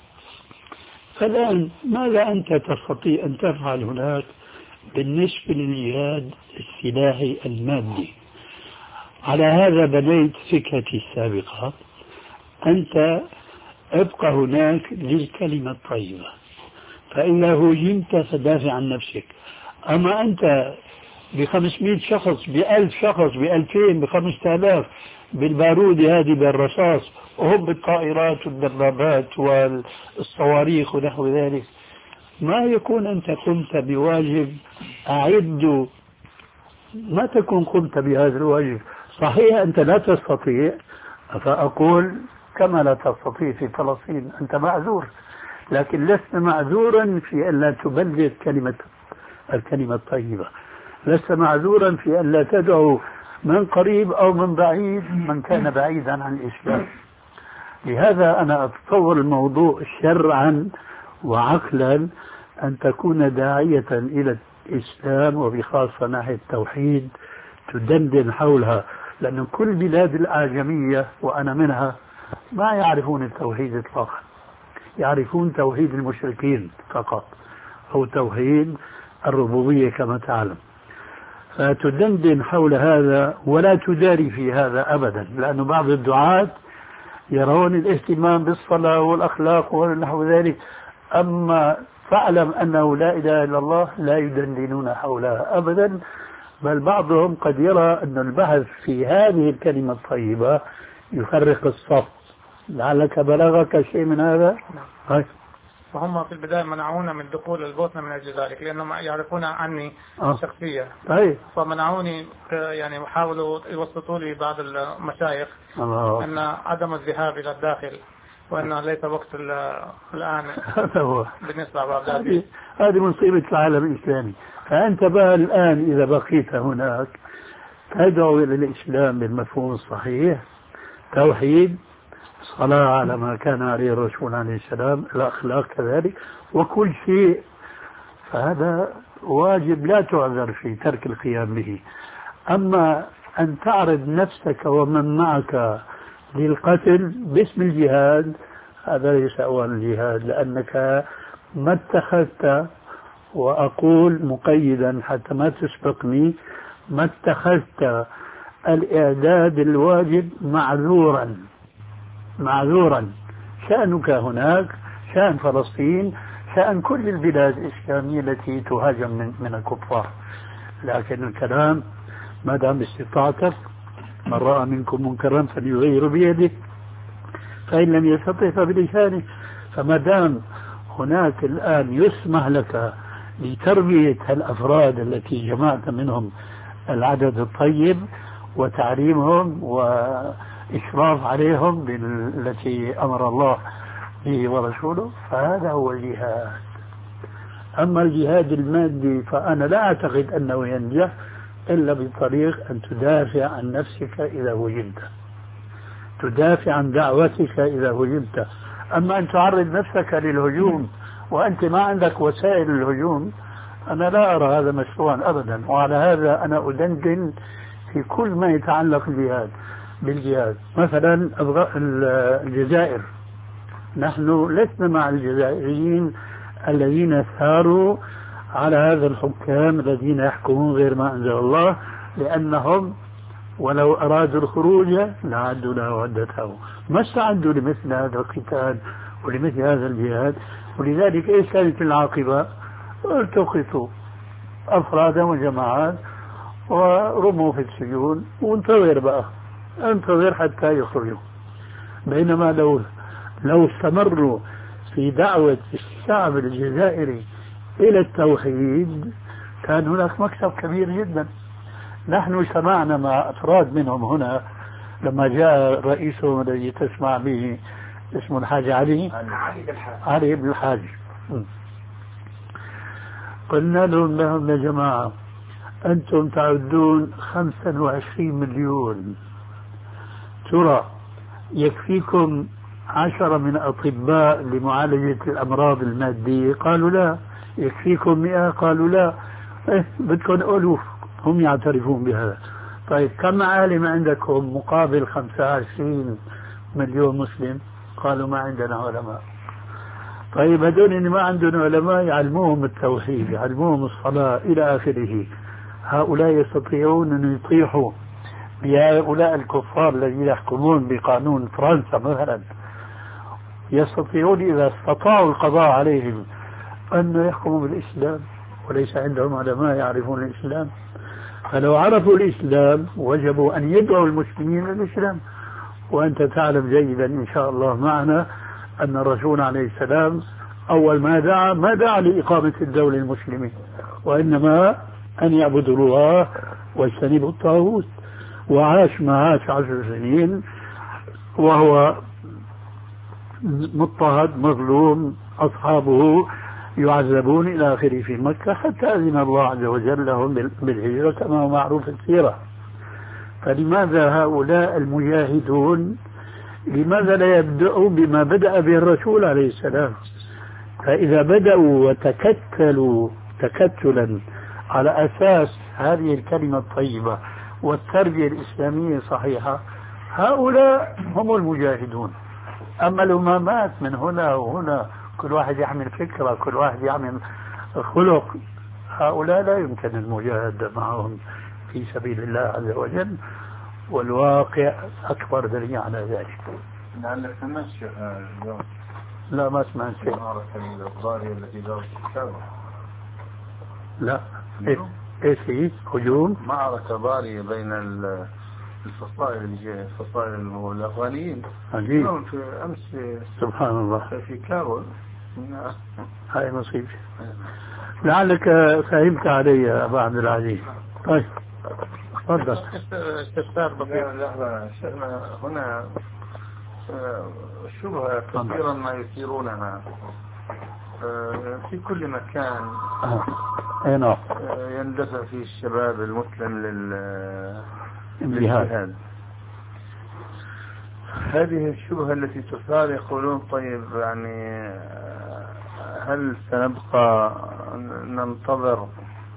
فالآن ماذا أنت تستطيع أن تفعل هناك بالنسبة للجهاد السلاحي المادي؟ على هذا بنيت فكرتي السابقة. أنت ابقى هناك للكلمة الطيبة، فإذا هجمت فدافع عن نفسك. أما أنت بخمسمائة شخص، بألف شخص، بألفين، بخمسة آلاف، بالبارود هذه، بالرصاص، وهم بالطائرات والدبابات والصواريخ ونحو ذلك، ما يكون أنت قمت بواجب أعد، ما تكون قمت بهذا الواجب. صحيح أنت لا تستطيع، فأقول كما لا تستطيع في فلسطين، أنت معذور، لكن لست معذورا في أن لا تبلغ كلمة الكلمة الطيبة، لست معذورا في أن لا تدعو من قريب أو من بعيد من كان بعيدا عن الإسلام. لهذا أنا أتصور الموضوع شرعا وعقلا أن تكون داعية إلى الإسلام، وبخاصة ناحية التوحيد تدندن حولها، لأن كل بلاد الأعجمية وأنا منها ما يعرفون التوحيد إطلاقا، يعرفون توحيد المشركين فقط، أو توحيد الربوبية كما تعلم. فتدندن حول هذا ولا تداري في هذا أبدا، لأن بعض الدعاة يرون الاهتمام بالصلاة والأخلاق ونحو ذلك، أما فاعلم أنه لا إله إلا الله لا يدندنون حولها أبدا، بل بعضهم قد يرى أن البحث في هذه الكلمة الطيبة يفرق الصف. لعلك بلغك شيء من هذا؟ هاي. وهم في البداية منعونا من دخول البوسنة من أجل ذلك، لأنهم يعرفون عني آه. شخصية، طيب. فمنعوني، يعني حاولوا يوسطوا لي بعض المشايخ الله. أن عدم الذهاب إلى الداخل، وأن ليس وقت الآن بالنسبة لبعض هذه هذه مصيبة العالم الإسلامي. فأنت بقى الآن إذا بقيت هناك تدعو إلى الإسلام بالمفهوم الصحيح، توحيد، صلاة على ما كان عليه الرسول عليه السلام، الأخلاق كذلك، وكل شيء، فهذا واجب لا تعذر في ترك القيام به. أما أن تعرض نفسك ومن معك للقتل باسم الجهاد، هذا ليس أوان الجهاد، لأنك ما اتخذت، وأقول مقيدا حتى ما تسبقني، ما اتخذت الإعداد الواجب معذورا معذورا. شأنك هناك شأن فلسطين، شأن كل البلاد الإسلامية التي تهاجم من, من الكفار، لكن الكلام ما دام استطاعتك، من رأى منكم منكرا فليغير بيده، فإن لم يستطع فبلسانه. فما دام هناك الآن يسمح لك لتربية الأفراد التي جمعت منهم العدد الطيب وتعليمهم وإشراف عليهم بالتي أمر الله به ورسوله، فهذا هو الجهاد. أما الجهاد المادي فأنا لا أعتقد أنه ينجح إلا بطريق أن تدافع عن نفسك إذا وجدت، تدافع عن دعوتك إذا وجدت. أما أن تعرض نفسك للهجوم وأنت ما عندك وسائل الهجوم، أنا لا أرى هذا مشروعا أبدا. وعلى هذا أنا أدندن في كل ما يتعلق بالجهاد بالجهاد مثلا الجزائر، نحن لسنا مع الجزائريين الذين ثاروا على هذا الحكام الذين يحكمون غير ما أنزل الله، لأنهم ولو أرادوا الخروج لعدوا له عدته، ما استعدوا لمثل هذا القتال ولمثل هذا الجهاد. ولذلك إيش كانت العاقبة؟ التقطوا أفرادا وجماعات ورموا في السجون، وانتظر بقى انتظر حتى يخرجوا. بينما لو لو استمروا في دعوة الشعب الجزائري إلى التوحيد كان هناك مكسب كبير جدا. نحن سمعنا مع أفراد منهم هنا لما جاء رئيسهم الذي تسمع به اسمه الحاج علي علي بن الحاج، قلنا لهم لهم يا جماعة أنتم تعدون خمسة وعشرين مليون، ترى يكفيكم عشرة من أطباء لمعالجة الأمراض المادية؟ قالوا لا. يكفيكم مئة؟ قالوا لا. إيه بدكم ألوف هم يعترفون بهذا. طيب كم عالم عندكم مقابل خمسة وعشرين مليون مسلم؟ قالوا ما عندنا علماء. طيب هذول اللي ما عندهم علماء يعلموهم التوحيد، يعلموهم الصلاة إلى آخره. هؤلاء يستطيعون أن يطيحوا بهؤلاء الكفار الذين يحكمون بقانون فرنسا مثلا، يستطيعون إذا استطاعوا القضاء عليهم أن يحكموا بالإسلام، وليس عندهم علماء يعرفون الإسلام. فلو عرفوا الإسلام وجبوا أن يدعوا المسلمين للإسلام. وأنت تعلم جيدا إن شاء الله معنا أن الرسول عليه السلام أول ما دعا ما دعا لإقامة الدولة المسلمة، وإنما أن يعبدوا الله واجتنبوا الطاغوت. وعاش ما عاش عشر سنين وهو مضطهد مظلوم، أصحابه يعذبون إلى آخره في مكة، حتى أذن الله عز وجل لهم بالهجرة كما هو معروف السيرة. فلماذا هؤلاء المجاهدون لماذا لا يبدأوا بما بدأ به الرسول عليه السلام؟ فإذا بدأوا وتكتلوا تكتلا على أساس هذه الكلمة الطيبة والتربية الإسلامية صحيحة، هؤلاء هم المجاهدون. أما الأمامات من هنا وهنا، كل واحد يعمل فكرة، كل واحد يعمل خلق، هؤلاء لا يمكن المجاهدة معهم في سبيل الله عز وجل، والواقع أكبر دليل على ذلك. لعلك سمعت شيء لا ما سمعت شيء. الضارية التي دارت الكعبة. لا إيه إيش هي؟ هجوم؟ معركة ضارية بين الفصائل الفصائل الأفغانيين. عجيب. في أمس سبحان الله في كابول. هاي مصيبة. لعلك فهمت علي يا أبا عبد العزيز. طيب تفضل. استفسار بسيط. شيخنا هنا شبهة كثيرا ما يثيرونها في كل مكان. أي نعم. يندفع فيه الشباب المسلم للجهاد. هذه الشبهة التي تثار يقولون طيب يعني هل سنبقى ننتظر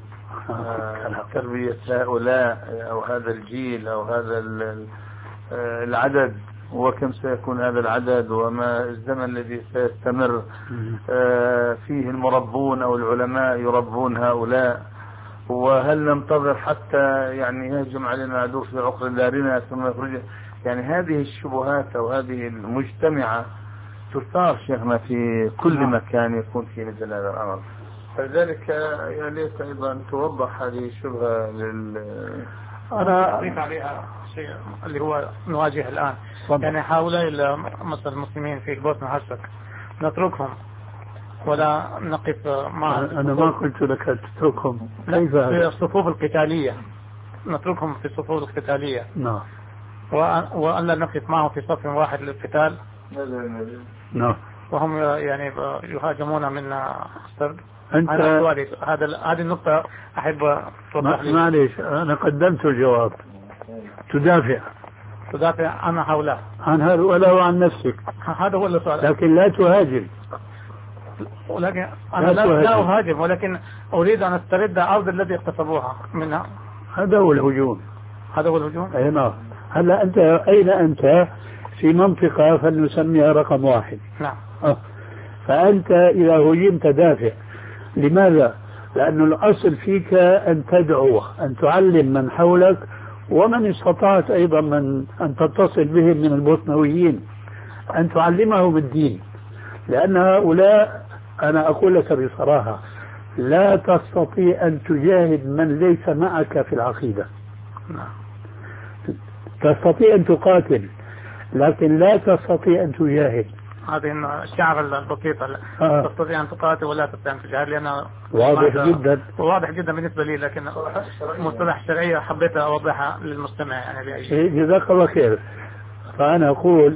تربية هؤلاء أو هذا الجيل أو هذا العدد، وكم سيكون هذا العدد، وما الزمن الذي سيستمر فيه المربون أو العلماء يربون هؤلاء، وهل ننتظر حتى يعني يهجم علينا عدو في عقر دارنا ثم يخرج؟ يعني هذه الشبهات أو هذه المجتمعة تثار شيخنا في كل مكان يكون في مثل هذا الأمر. فلذلك يا ليت أيضا توضح هذه الشبهة لل أنا أضيف عليها شيء اللي هو نواجه الآن. صدق. يعني هؤلاء مثل المسلمين في البوسنة هرسك نتركهم ولا نقف معهم؟ أنا ما قلت لك تتركهم. كيف في الصفوف القتالية نتركهم في الصفوف القتالية. نعم. وأن لا نقف معهم في صف واحد للقتال. نعم. وهم يعني يهاجمون منا السرب. أنت هذا هذه النقطة أحب توضح لي. معليش أنا قدمت الجواب. تدافع تدافع عن هؤلاء، عن هؤلاء وعن نفسك. هذا هو السؤال. لكن لا تهاجم. ولكن أنا لا, لا أهاجم، ولكن أريد أن أسترد أرض الذي اغتصبوها منها. هذا هو الهجوم. هذا هو الهجوم. أي نعم. هلا أنت أين أنت؟ في منطقة فلنسميها رقم واحد. نعم. أه. فأنت إذا هجمت دافع. لماذا؟ لأن الأصل فيك أن تدعو، أن تعلم من حولك، ومن استطعت أيضا من أن تتصل بهم من البوسنويين أن تعلمهم الدين. لأن هؤلاء أنا أقول لك بصراحة لا تستطيع أن تجاهد من ليس معك في العقيدة. تستطيع أن تقاتل لكن لا تستطيع أن تجاهد. هذه الشعر البسيطة آه. تستطيع أن تقاتل ولا تستطيع أن تجاهد، لأنه واضح جدا. واضح جدا بالنسبة لي، لكن مصطلح شرعية حبيت أوضحها للمستمع يعني بأي. جزاك الله خير. فأنا أقول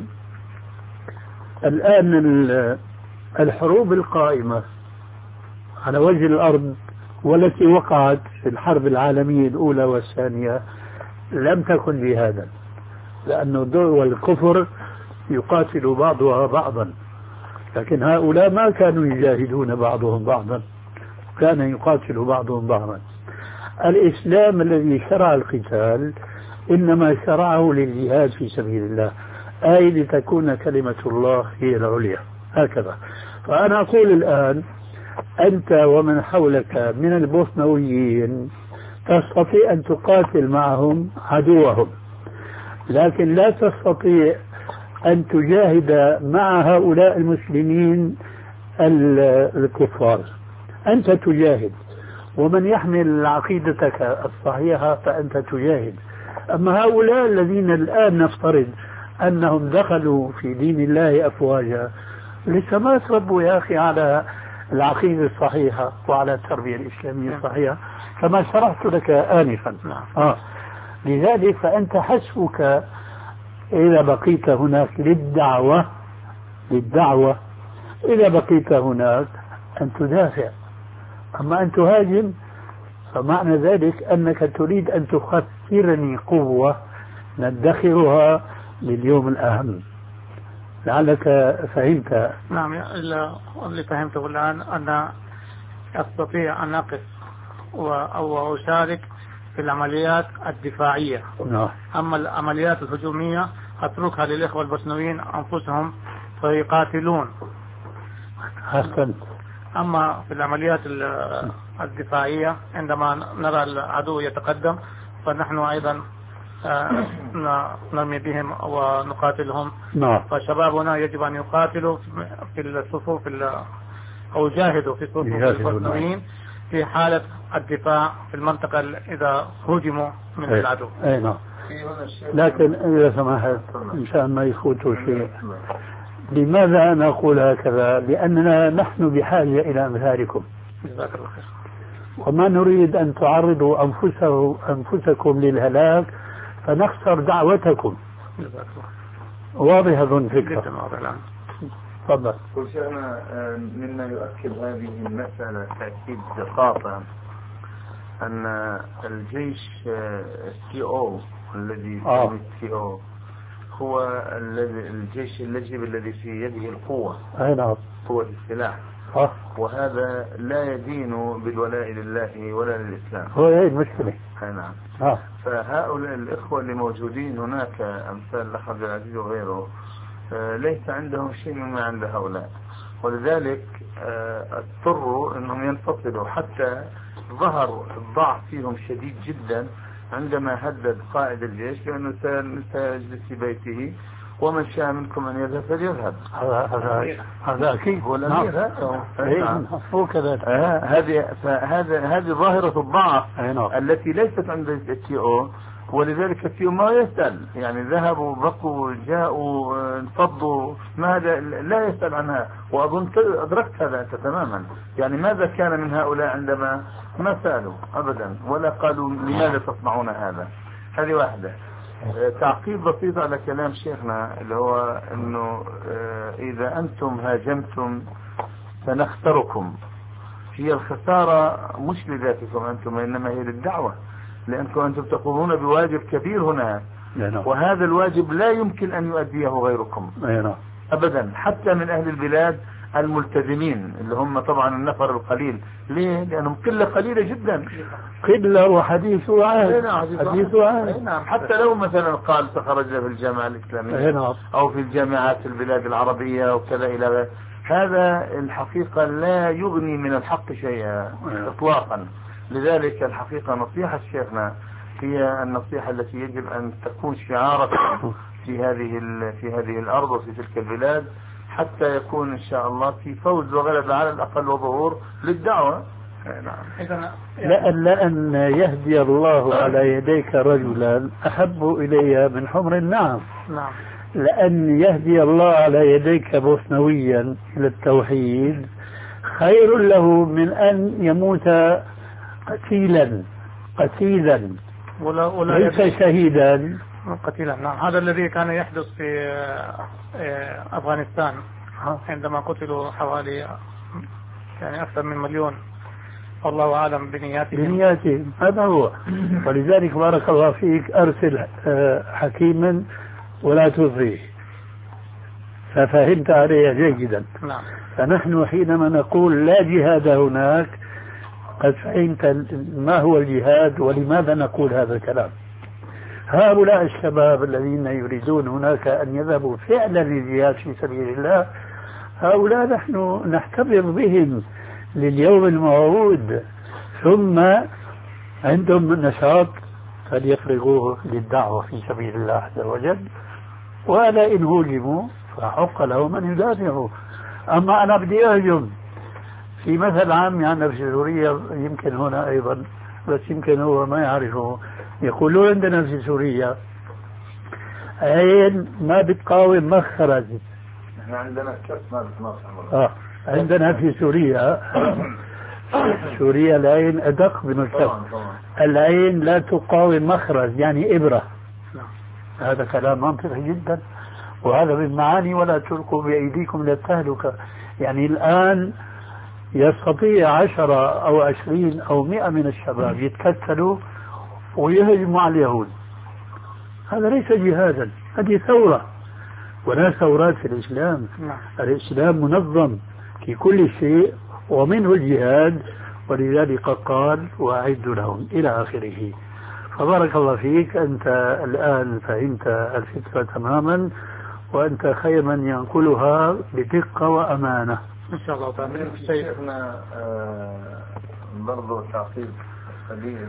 الآن الحروب القائمة على وجه الأرض والتي وقعت في الحرب العالمية الأولى والثانية لم تكن جهادا، لأنه دول الكفر يقاتل بعضها بعضا، لكن هؤلاء ما كانوا يجاهدون بعضهم بعضا، كان يقاتل بعضهم بعضا. الإسلام الذي شرع القتال إنما شرعه للجهاد في سبيل الله، أي لتكون كلمة الله هي العليا، هكذا. فأنا أقول الآن أنت ومن حولك من البوسنويين تستطيع أن تقاتل معهم عدوهم، لكن لا تستطيع أن تجاهد مع هؤلاء المسلمين الكفار. أنت تجاهد، ومن يحمل عقيدتك الصحيحة فأنت تجاهد. أما هؤلاء الذين الآن نفترض أنهم دخلوا في دين الله أفواجا لسه ما تربوا يا أخي على العقيدة الصحيحة وعلى التربية الإسلامية الصحيحة كما شرحت لك آنفا. آه. لذلك فأنت حسبك إذا بقيت هناك للدعوة للدعوة إذا بقيت هناك أن تدافع، أما أن تهاجم فمعنى ذلك أنك تريد أن تخسرني قوة ندخرها لليوم الأهم. لعلك فهمت. نعم، اللي فهمته الآن أن أستطيع أن أقف أو أشارك في العمليات الدفاعية. نعم. أما العمليات الهجومية أتركها للإخوة البوسنويين أنفسهم فيقاتلون. أحسنت. أما في العمليات الدفاعية عندما نرى العدو يتقدم فنحن أيضا نرمي بهم ونقاتلهم. نعم. فشبابنا يجب أن يقاتلوا في الصفوف أو يجاهدوا في صفوف البوسنويين في حالة الدفاع في المنطقة إذا هجموا من أي. العدو. أي نعم. لكن إذا سمحت إنسان ما يفوته شيء، لماذا أنا أقول هكذا؟ لأننا نحن بحاجة إلى أمثالكم، جزاك الله خير، وما نريد أن تعرضوا أنفسه أنفسكم للهلاك فنخسر دعوتكم. جزاك الله. واضح أظن فكرة. جدا واضح الآن. تفضل. كل شيء مما يؤكد هذه المسألة تأكيد قاطع أن الجيش تي أو الذي آه. تي أو هو الذي الجيش اللجب الذي في يده القوة. أي نعم. قوة السلاح. آه. وهذا لا يدين بالولاء لله ولا للإسلام. هو هي المشكلة. أي نعم. آه. فهؤلاء الإخوة اللي موجودين هناك أمثال الأخ عبد العزيز وغيره ليس عندهم شيء مما عند هؤلاء، ولذلك اضطروا أنهم ينفصلوا، حتى ظهر الضعف فيهم شديد جدا عندما هدد قائد الجيش بأنه سيجلس في بيته ومن شاء منكم أن يذهب فليذهب. هذا هذا أكيد هو الأمير هذا هو كذلك. هذه فهذا هذه ظاهرة الضعف نعم. التي ليست عند التي او، ولذلك التي او ما يسأل، يعني ذهبوا بقوا جاءوا انفضوا، ما هذا لا يسأل عنها. وأظن أدركت هذا أنت تماما، يعني ماذا كان من هؤلاء عندما ما سألوا أبدا ولا قالوا لماذا تصنعون هذا. هذه واحدة. تعقيب بسيط على كلام شيخنا اللي هو انه اذا انتم هاجمتم سنخسركم، هي الخسارة مش لذاتكم انتم انما هي للدعوة، لانكم انتم تقومون بواجب كبير هنا، وهذا الواجب لا يمكن ان يؤديه غيركم ابدا، حتى من اهل البلاد الملتزمين اللي هم طبعا النفر القليل. ليه؟ لانهم قلة قليلة جدا، قلة وحديث وعهد. حديث وعهد. نعم. حتى لو مثلا قال تخرج في الجامعة الإسلامية أو في الجامعات في البلاد العربية وكذا إلى غيره، هذا الحقيقة لا يغني من الحق شيئا إطلاقا. لذلك الحقيقة نصيحة شيخنا هي النصيحة التي يجب أن تكون شعارا في هذه في هذه الأرض وفي تلك البلاد، حتى يكون إن شاء الله في فوز وغلبة على الأقل وظهور للدعوة. نعم. لأن, لأن يهدي الله على يديك رجلا أحب إلي من حمر النعم. نعم. لأن يهدي الله على يديك بوسنويا إلى التوحيد خير له من أن يموت قتيلا قتيلا ولا ولا ليس شهيدا قتيلا. نعم. هذا الذي كان يحدث في أفغانستان عندما قتلوا حوالي يعني أكثر من مليون، والله أعلم بنياتهم. بنياتهم هذا هو. ولذلك بارك الله فيك أرسل حكيما ولا تفريه، ففهمت عليها جيدا. نعم. فنحن حينما نقول لا جهاد هناك قد فهمت ما هو الجهاد ولماذا نقول هذا الكلام. هؤلاء الشباب الذين يريدون هناك أن يذهبوا فعلا للجهاد في سبيل الله، هؤلاء نحن نحتفظ بهم لليوم الموعود، ثم عندهم نشاط فليفرغوه للدعوة في سبيل الله عز وجل، ولا إن هجموا فحق لهم أن يدافعوا. أما أنا بدي أهجم في مثل عام عندنا في سوريا، يمكن هنا أيضا بس يمكن هو ما يعرفه، يقولون عندنا في سوريا عين ما بتقاوم مخرج. احنا عندنا كف ما بتناصح. اه عندنا في سوريا سوريا العين أدق من الكف. العين لا تقاوم مخرج يعني إبرة. هذا كلام منطقي جدا، وهذا من معاني ولا تلقوا بأيديكم إلى التهلكة. يعني الآن يستطيع عشرة أو عشرين أو مئة من الشباب يتكتلوا ويهجموا على اليهود، هذا ليس جهادا، هذه ثورة، ولا ثورات في الإسلام. الإسلام منظم في كل شيء ومنه الجهاد، ولذلك قال وأعدوا لهم إلى آخره. فبارك الله فيك، أنت الآن فهمت الفكرة تماما، وأنت خير من ينقلها بدقة وأمانة إن شاء الله تعالى. شيخنا آه برضو تعقيب قليل.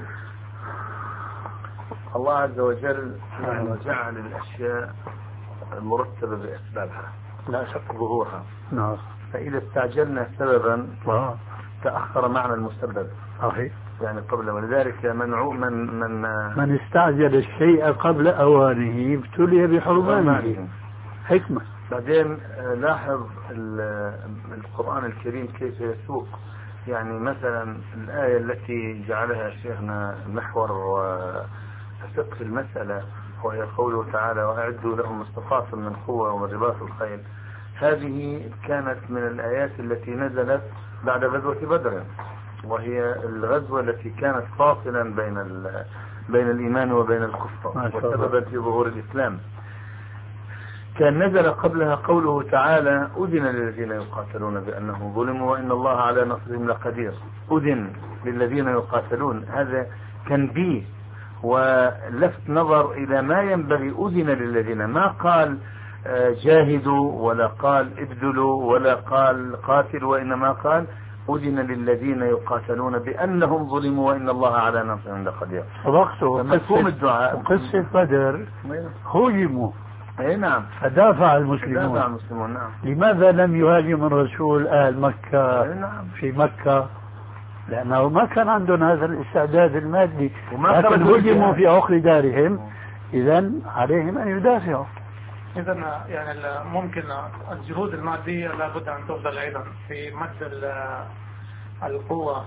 الله عز وجل يعني جعل الأشياء مرتبة بأسبابها لا شك ظهورها. نعم. فإذا استعجلنا سببا آه. تأخر معنى المسبب. صحيح. يعني قبل، ولذلك منعو من من من استعجل الشيء قبل أوانه ابتلي بحرمانه. حكمة. بعدين لاحظ القرآن الكريم كيف يسوق، يعني مثلا الآية التي جعلها شيخنا محور وفقه المسألة، وهي قوله تعالى وأعدوا لهم ما استطعتم من قوة ومن رباط الخيل. هذه كانت من الآيات التي نزلت بعد غزوة بدر، وهي الغزوة التي كانت فاصلا بين بين الإيمان وبين الكفر وسببت في ظهور الإسلام. كان نزل قبلها قوله تعالى أذن للذين يقاتلون بأنهم ظلموا وإن الله على نصرهم لقدير. أذن للذين يقاتلون، هذا كان به ولفت نظر إلى ما ينبغي. أذن للذين، ما قال جاهدوا ولا قال ابذلوا ولا قال قاتلوا، وإنما قال أذن للذين يقاتلون بأنهم ظلموا وإن الله على نصرهم لقدير. وقته مفهوم الدعاء. قصة بدر هجموا، اي نعم، فدافع المسلمون. فدافع المسلمون نعم. لماذا لم يهاجم الرسول أهل مكة نعم. في مكة؟ لأنه ما كان عندهم هذا الاستعداد المادي، لكن هجموا في عقر دارهم، إذا عليهم أن يدافعوا. إذا يعني ممكن الجهود المادية لابد أن تفضل أيضا في مد القوة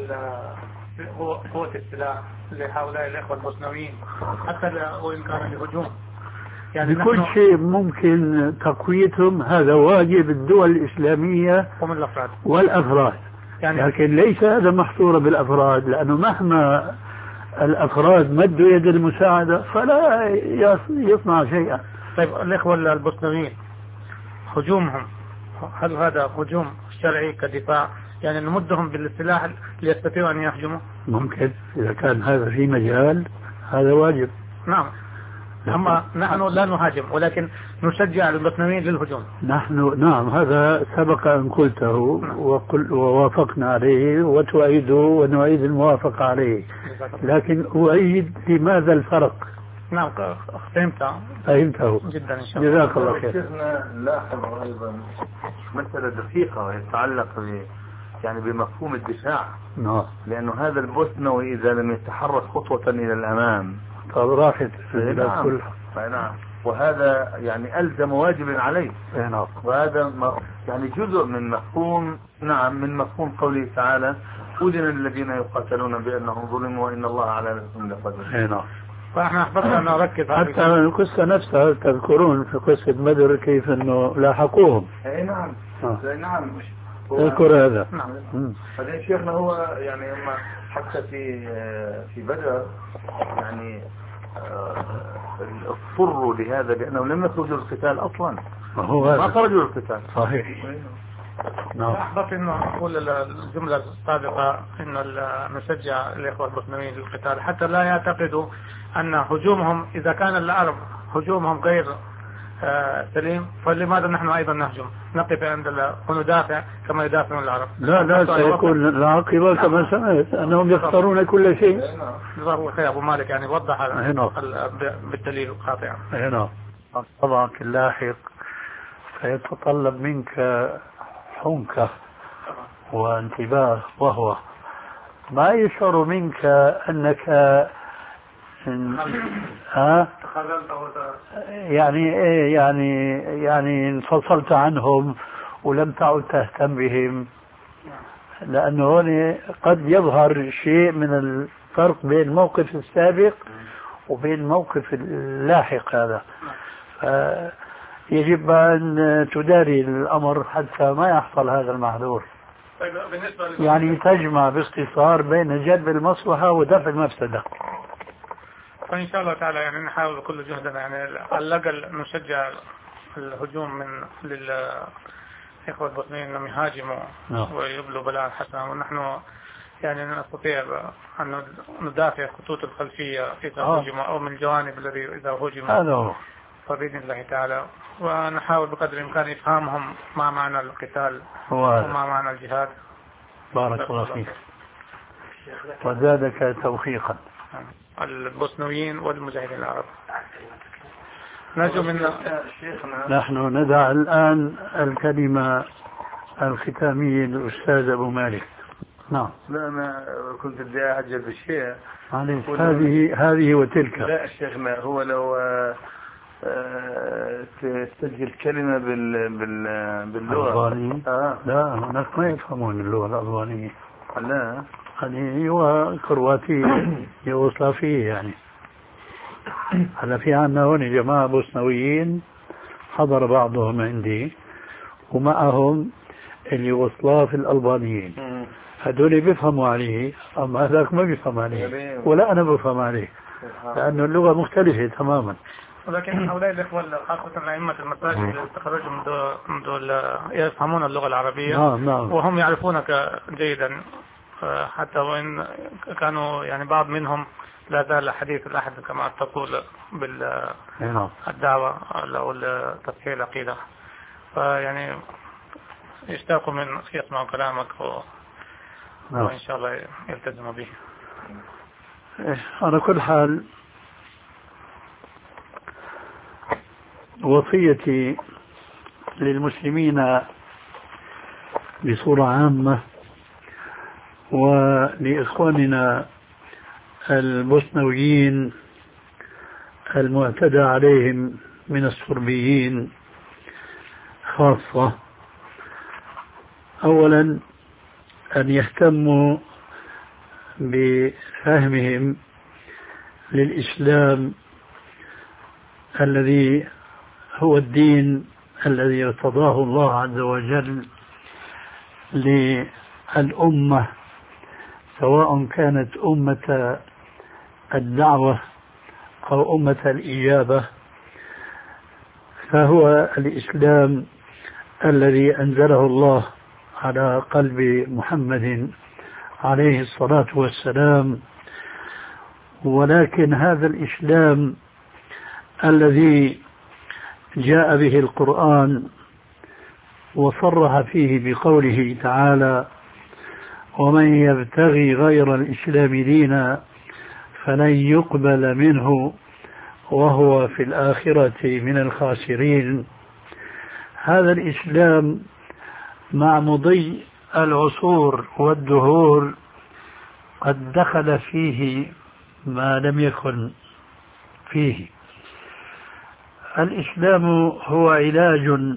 قوة السلاح لهؤلاء الإخوة البوسنويين حتى وإن كان الهجوم. يعني بكل شيء ممكن تقويتهم، هذا واجب الدول الإسلامية والأفراد والأفراد يعني، لكن ليس هذا محصورا بالأفراد، لأنه مهما الأفراد مدوا يد المساعدة فلا يصنع شيئا. طيب الإخوة البوسنويين هجومهم، هل هذا هجوم شرعي كدفاع؟ يعني نمدهم بالسلاح ليستطيعوا أن يهجموا؟ ممكن إذا كان هذا في مجال، هذا واجب. نعم. أما نحن لا نهاجم، ولكن نشجع البوسنويين للهجوم. نحن نعم، هذا سبق أن قلته نعم. وقل ووافقنا عليه، وتؤيده ونعيد الموافقة عليه، لكن أؤيد لماذا الفرق. نعم فهمت فهمته جدا إن شاء الله. جزاك الله خير. شيخنا لاحظ أيضا مسألة دقيقة يتعلق ب يعني بمفهوم الدفاع. نعم. لأنه هذا البوسنوي إذا لم يتحرك خطوة إلى الأمام طب راحت البلاد كلها. نعم. وهذا يعني ألزم واجب عليه. نعم. وهذا يعني جزء من مفهوم نعم من مفهوم قوله تعالى أذن للذين يقاتلون بأنهم ظلموا وإن الله على نصرهم لقدير. نعم. فاحنا أحببنا أن نركز حتى القصة نفسها تذكرون في قصة بدر كيف أنه لاحقوهم. أي نعم. آه. نعم. اذكر هذا. نعم. بعدين شيخنا هو يعني هم حتى في في بدر يعني اضطروا لهذا لأنهم لم يخرجوا القتال أصلا، هو ما خرجوا القتال. صحيح. نعم. أحببت إنه أقول الجملة السابقة إنه نشجع الإخوة المسلمين للقتال حتى لا يعتقدوا أن هجومهم إذا كان العرب هجومهم غير سليم فلماذا نحن أيضا نهجم نقف عند وندافع كما يدافعون العرب. لا لا سيكون العاقبة كما سمعت أنهم يختارون كل شيء. جزاه خير أبو مالك يعني وضح بالدليل القاطع. هنا طبعا اللاحق سيتطلب منك حنكة وانتباه، وهو ما يشعر منك أنك ها يعني ايه يعني يعني انفصلت عنهم ولم تعد تهتم بهم، لأنه هون قد يظهر شيء من الفرق بين الموقف السابق وبين الموقف اللاحق هذا. يجب أن تداري الأمر حتى ما يحصل هذا المحذور. يعني تجمع باختصار بين جلب المصلحة ودفع المفسدة. فإن شاء الله تعالى يعني نحاول بكل جهدنا يعني على الأقل نشجع الهجوم من للإخوة المسلمين أنهم يهاجموا ويبلوا بلاء حسنا، ونحن يعني نستطيع أن ندافع خطوط الخلفية إذا هجموا أو من الجوانب الذي إذا هجموا فبإذن الله تعالى، ونحاول بقدر الإمكان إفهامهم ما معنى القتال وما معنى الجهاد. بارك الله فيك وزادك توفيقا. البوسنويين والمجاهدين العرب. نرجو من نحن ندع الآن الكلمة الختامية للأستاذ أبو مالك. نعم. لا أنا كنت بدي أعجب بالشيء. هذه هذه وتلك. لا شيخنا هو لو تسجل كلمة بال بال باللغة الألبانية. آه. لا هناك ما يفهمون اللغة الألبانية. لا هذه هو كرواتية يوغوسلافية يعني. هلا في عنا هون جماعة بوسنويين حضر بعضهم عندي ومعهم اليوغوسلاف الألبانيين، هذول بيفهموا عليه أما هذاك ما بيفهم عليه ولا أنا بفهم عليه لأنه اللغة مختلفة تماما. ولكن هؤلاء الإخوة خاصة أئمة المساجد اللي تخرجوا من دول يفهمون اللغة العربية. نعم نعم. وهم يعرفونك جيدا حتى وإن كانوا يعني بعض منهم لا زال حديث الأحد كما تقول بالدعوة أو تصحيح العقيدة، فيعني يشتاقوا من يسمعوا كلامك و... وإن شاء الله يلتزموا به. على كل حال وصيتي للمسلمين بصورة عامة ولإخواننا البوسنويين المعتدى عليهم من الصربيين خاصة، أولا أن يهتموا بفهمهم للإسلام الذي هو الدين الذي ارتضاه الله عز وجل للأمة، سواء كانت أمة الدعوة أو أمة الإجابة، فهو الإسلام الذي أنزله الله على قلب محمد عليه الصلاة والسلام. ولكن هذا الإسلام الذي جاء به القرآن وصرح فيه بقوله تعالى: ومن يبتغي غير الإسلام دينا فلن يقبل منه وهو في الآخرة من الخاسرين. هذا الإسلام مع مضي العصور والدهور قد دخل فيه ما لم يكن فيه. الإسلام هو علاج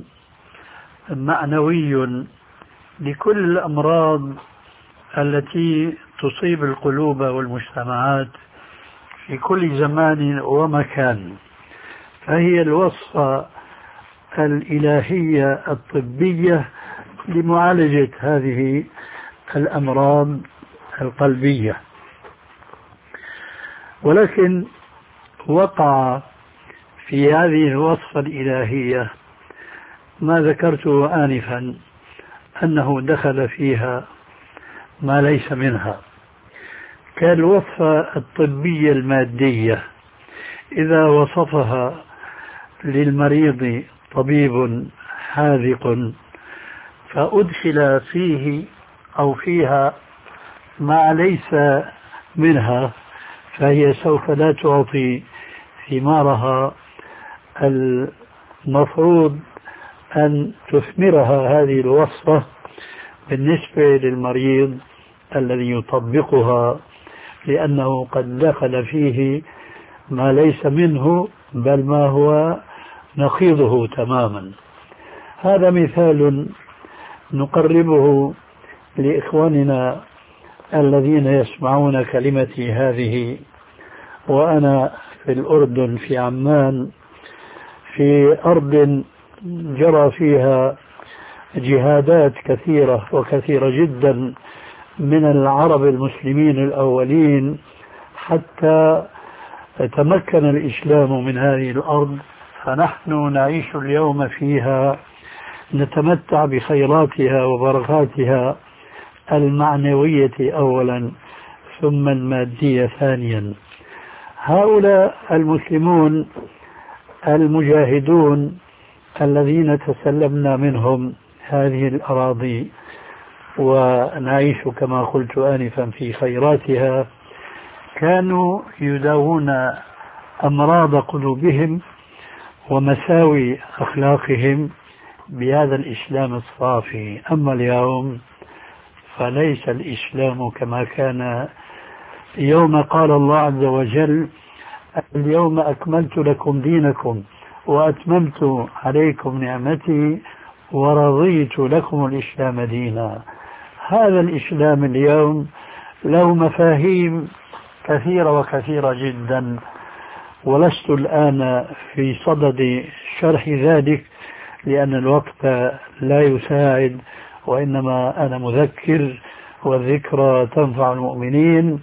معنوي لكل الأمراض التي تصيب القلوب والمجتمعات في كل زمان ومكان، فهي الوصفة الإلهية الطبية لمعالجة هذه الأمراض القلبية. ولكن وقع في هذه الوصفة الإلهية ما ذكرته آنفا أنه دخل فيها ما ليس منها، كالوصفة الطبية المادية إذا وصفها للمريض طبيب حاذق فأدخل فيه أو فيها ما ليس منها فهي سوف لا تعطي ثمارها المفروض أن تثمرها هذه الوصفة بالنسبة للمريض الذي يطبقها، لأنه قد دخل فيه ما ليس منه بل ما هو نقيضه تماما. هذا مثال نقربه لإخواننا الذين يسمعون كلمتي هذه وأنا في الأردن في عمان، في أرض جرى فيها جهادات كثيرة وكثيرة جدا من العرب المسلمين الأولين حتى تمكن الإسلام من هذه الأرض، فنحن نعيش اليوم فيها نتمتع بخيراتها وبركاتها المعنوية أولا ثم المادية ثانيا. هؤلاء المسلمون المجاهدون الذين تسلمنا منهم هذه الأراضي ونعيش كما قلت آنفا في خيراتها كانوا يداوون أمراض قلوبهم ومساوي أخلاقهم بهذا الإسلام الصافي. أما اليوم فليس الإسلام كما كان يوم قال الله عز وجل: اليوم أكملت لكم دينكم وأتممت عليكم نعمتي ورضيت لكم الإسلام دينا. هذا الإسلام اليوم له مفاهيم كثيرة وكثيرة جدا، ولست الآن في صدد شرح ذلك لأن الوقت لا يساعد، وإنما أنا مذكر والذكرى تنفع المؤمنين.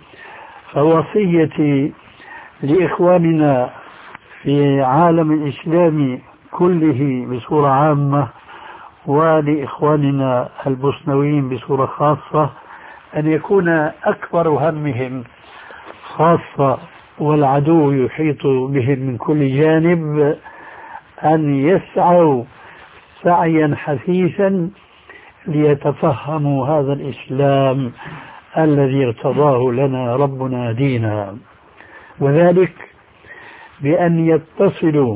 فوصيتي لإخواننا في عالم الإسلام كله بصورة عامة ولإخواننا البوسنويين بصورة خاصة أن يكون أكبر همهم، خاصة والعدو يحيط بهم من كل جانب، أن يسعوا سعيا حثيثا ليتفهموا هذا الإسلام الذي ارتضاه لنا ربنا دينا، وذلك بأن يتصلوا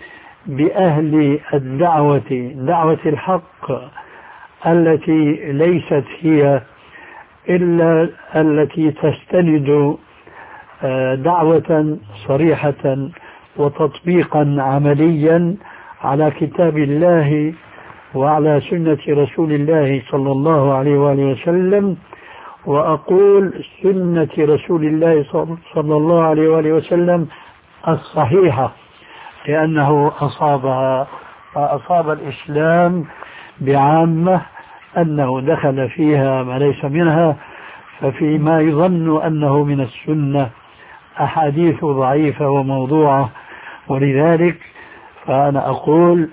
بأهل الدعوة دعوة الحق التي ليست هي إلا التي تستند دعوة صريحة وتطبيقا عمليا على كتاب الله وعلى سنة رسول الله صلى الله عليه وآله وسلم. وأقول سنة رسول الله صلى الله عليه وآله وسلم الصحيحة، لأنه أصابها أصاب الإسلام بعامة أنه دخل فيها ما ليس منها، ففيما يظن أنه من السنة أحاديث ضعيفة وموضوعة. ولذلك فأنا أقول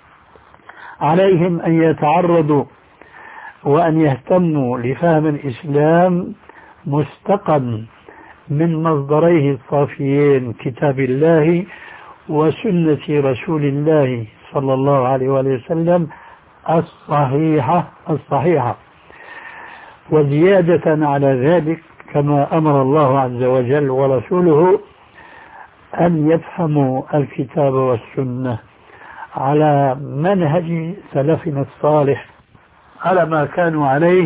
عليهم أن يتعرضوا وأن يهتموا لفهم الإسلام مستقا من مصدريه الصافيين كتاب الله وسنة رسول الله صلى الله عليه وآله وسلم الصحيحة الصحيحة وزيادة على ذلك كما أمر الله عز وجل ورسوله أن يفهموا الكتاب والسنة على منهج سلفنا الصالح على ما كانوا عليه،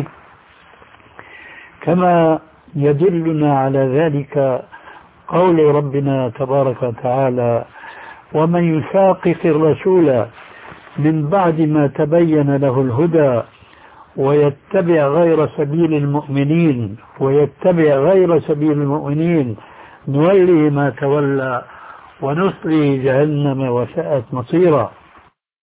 كما يدلنا على ذلك قول ربنا تبارك وتعالى: ومن يشاقق الرسول من بعد ما تبين له الهدى ويتبع غير سبيل المؤمنين ويتبع غير سبيل المؤمنين نوليه ما تولى ونصليه جهنم وساءت مصيرا.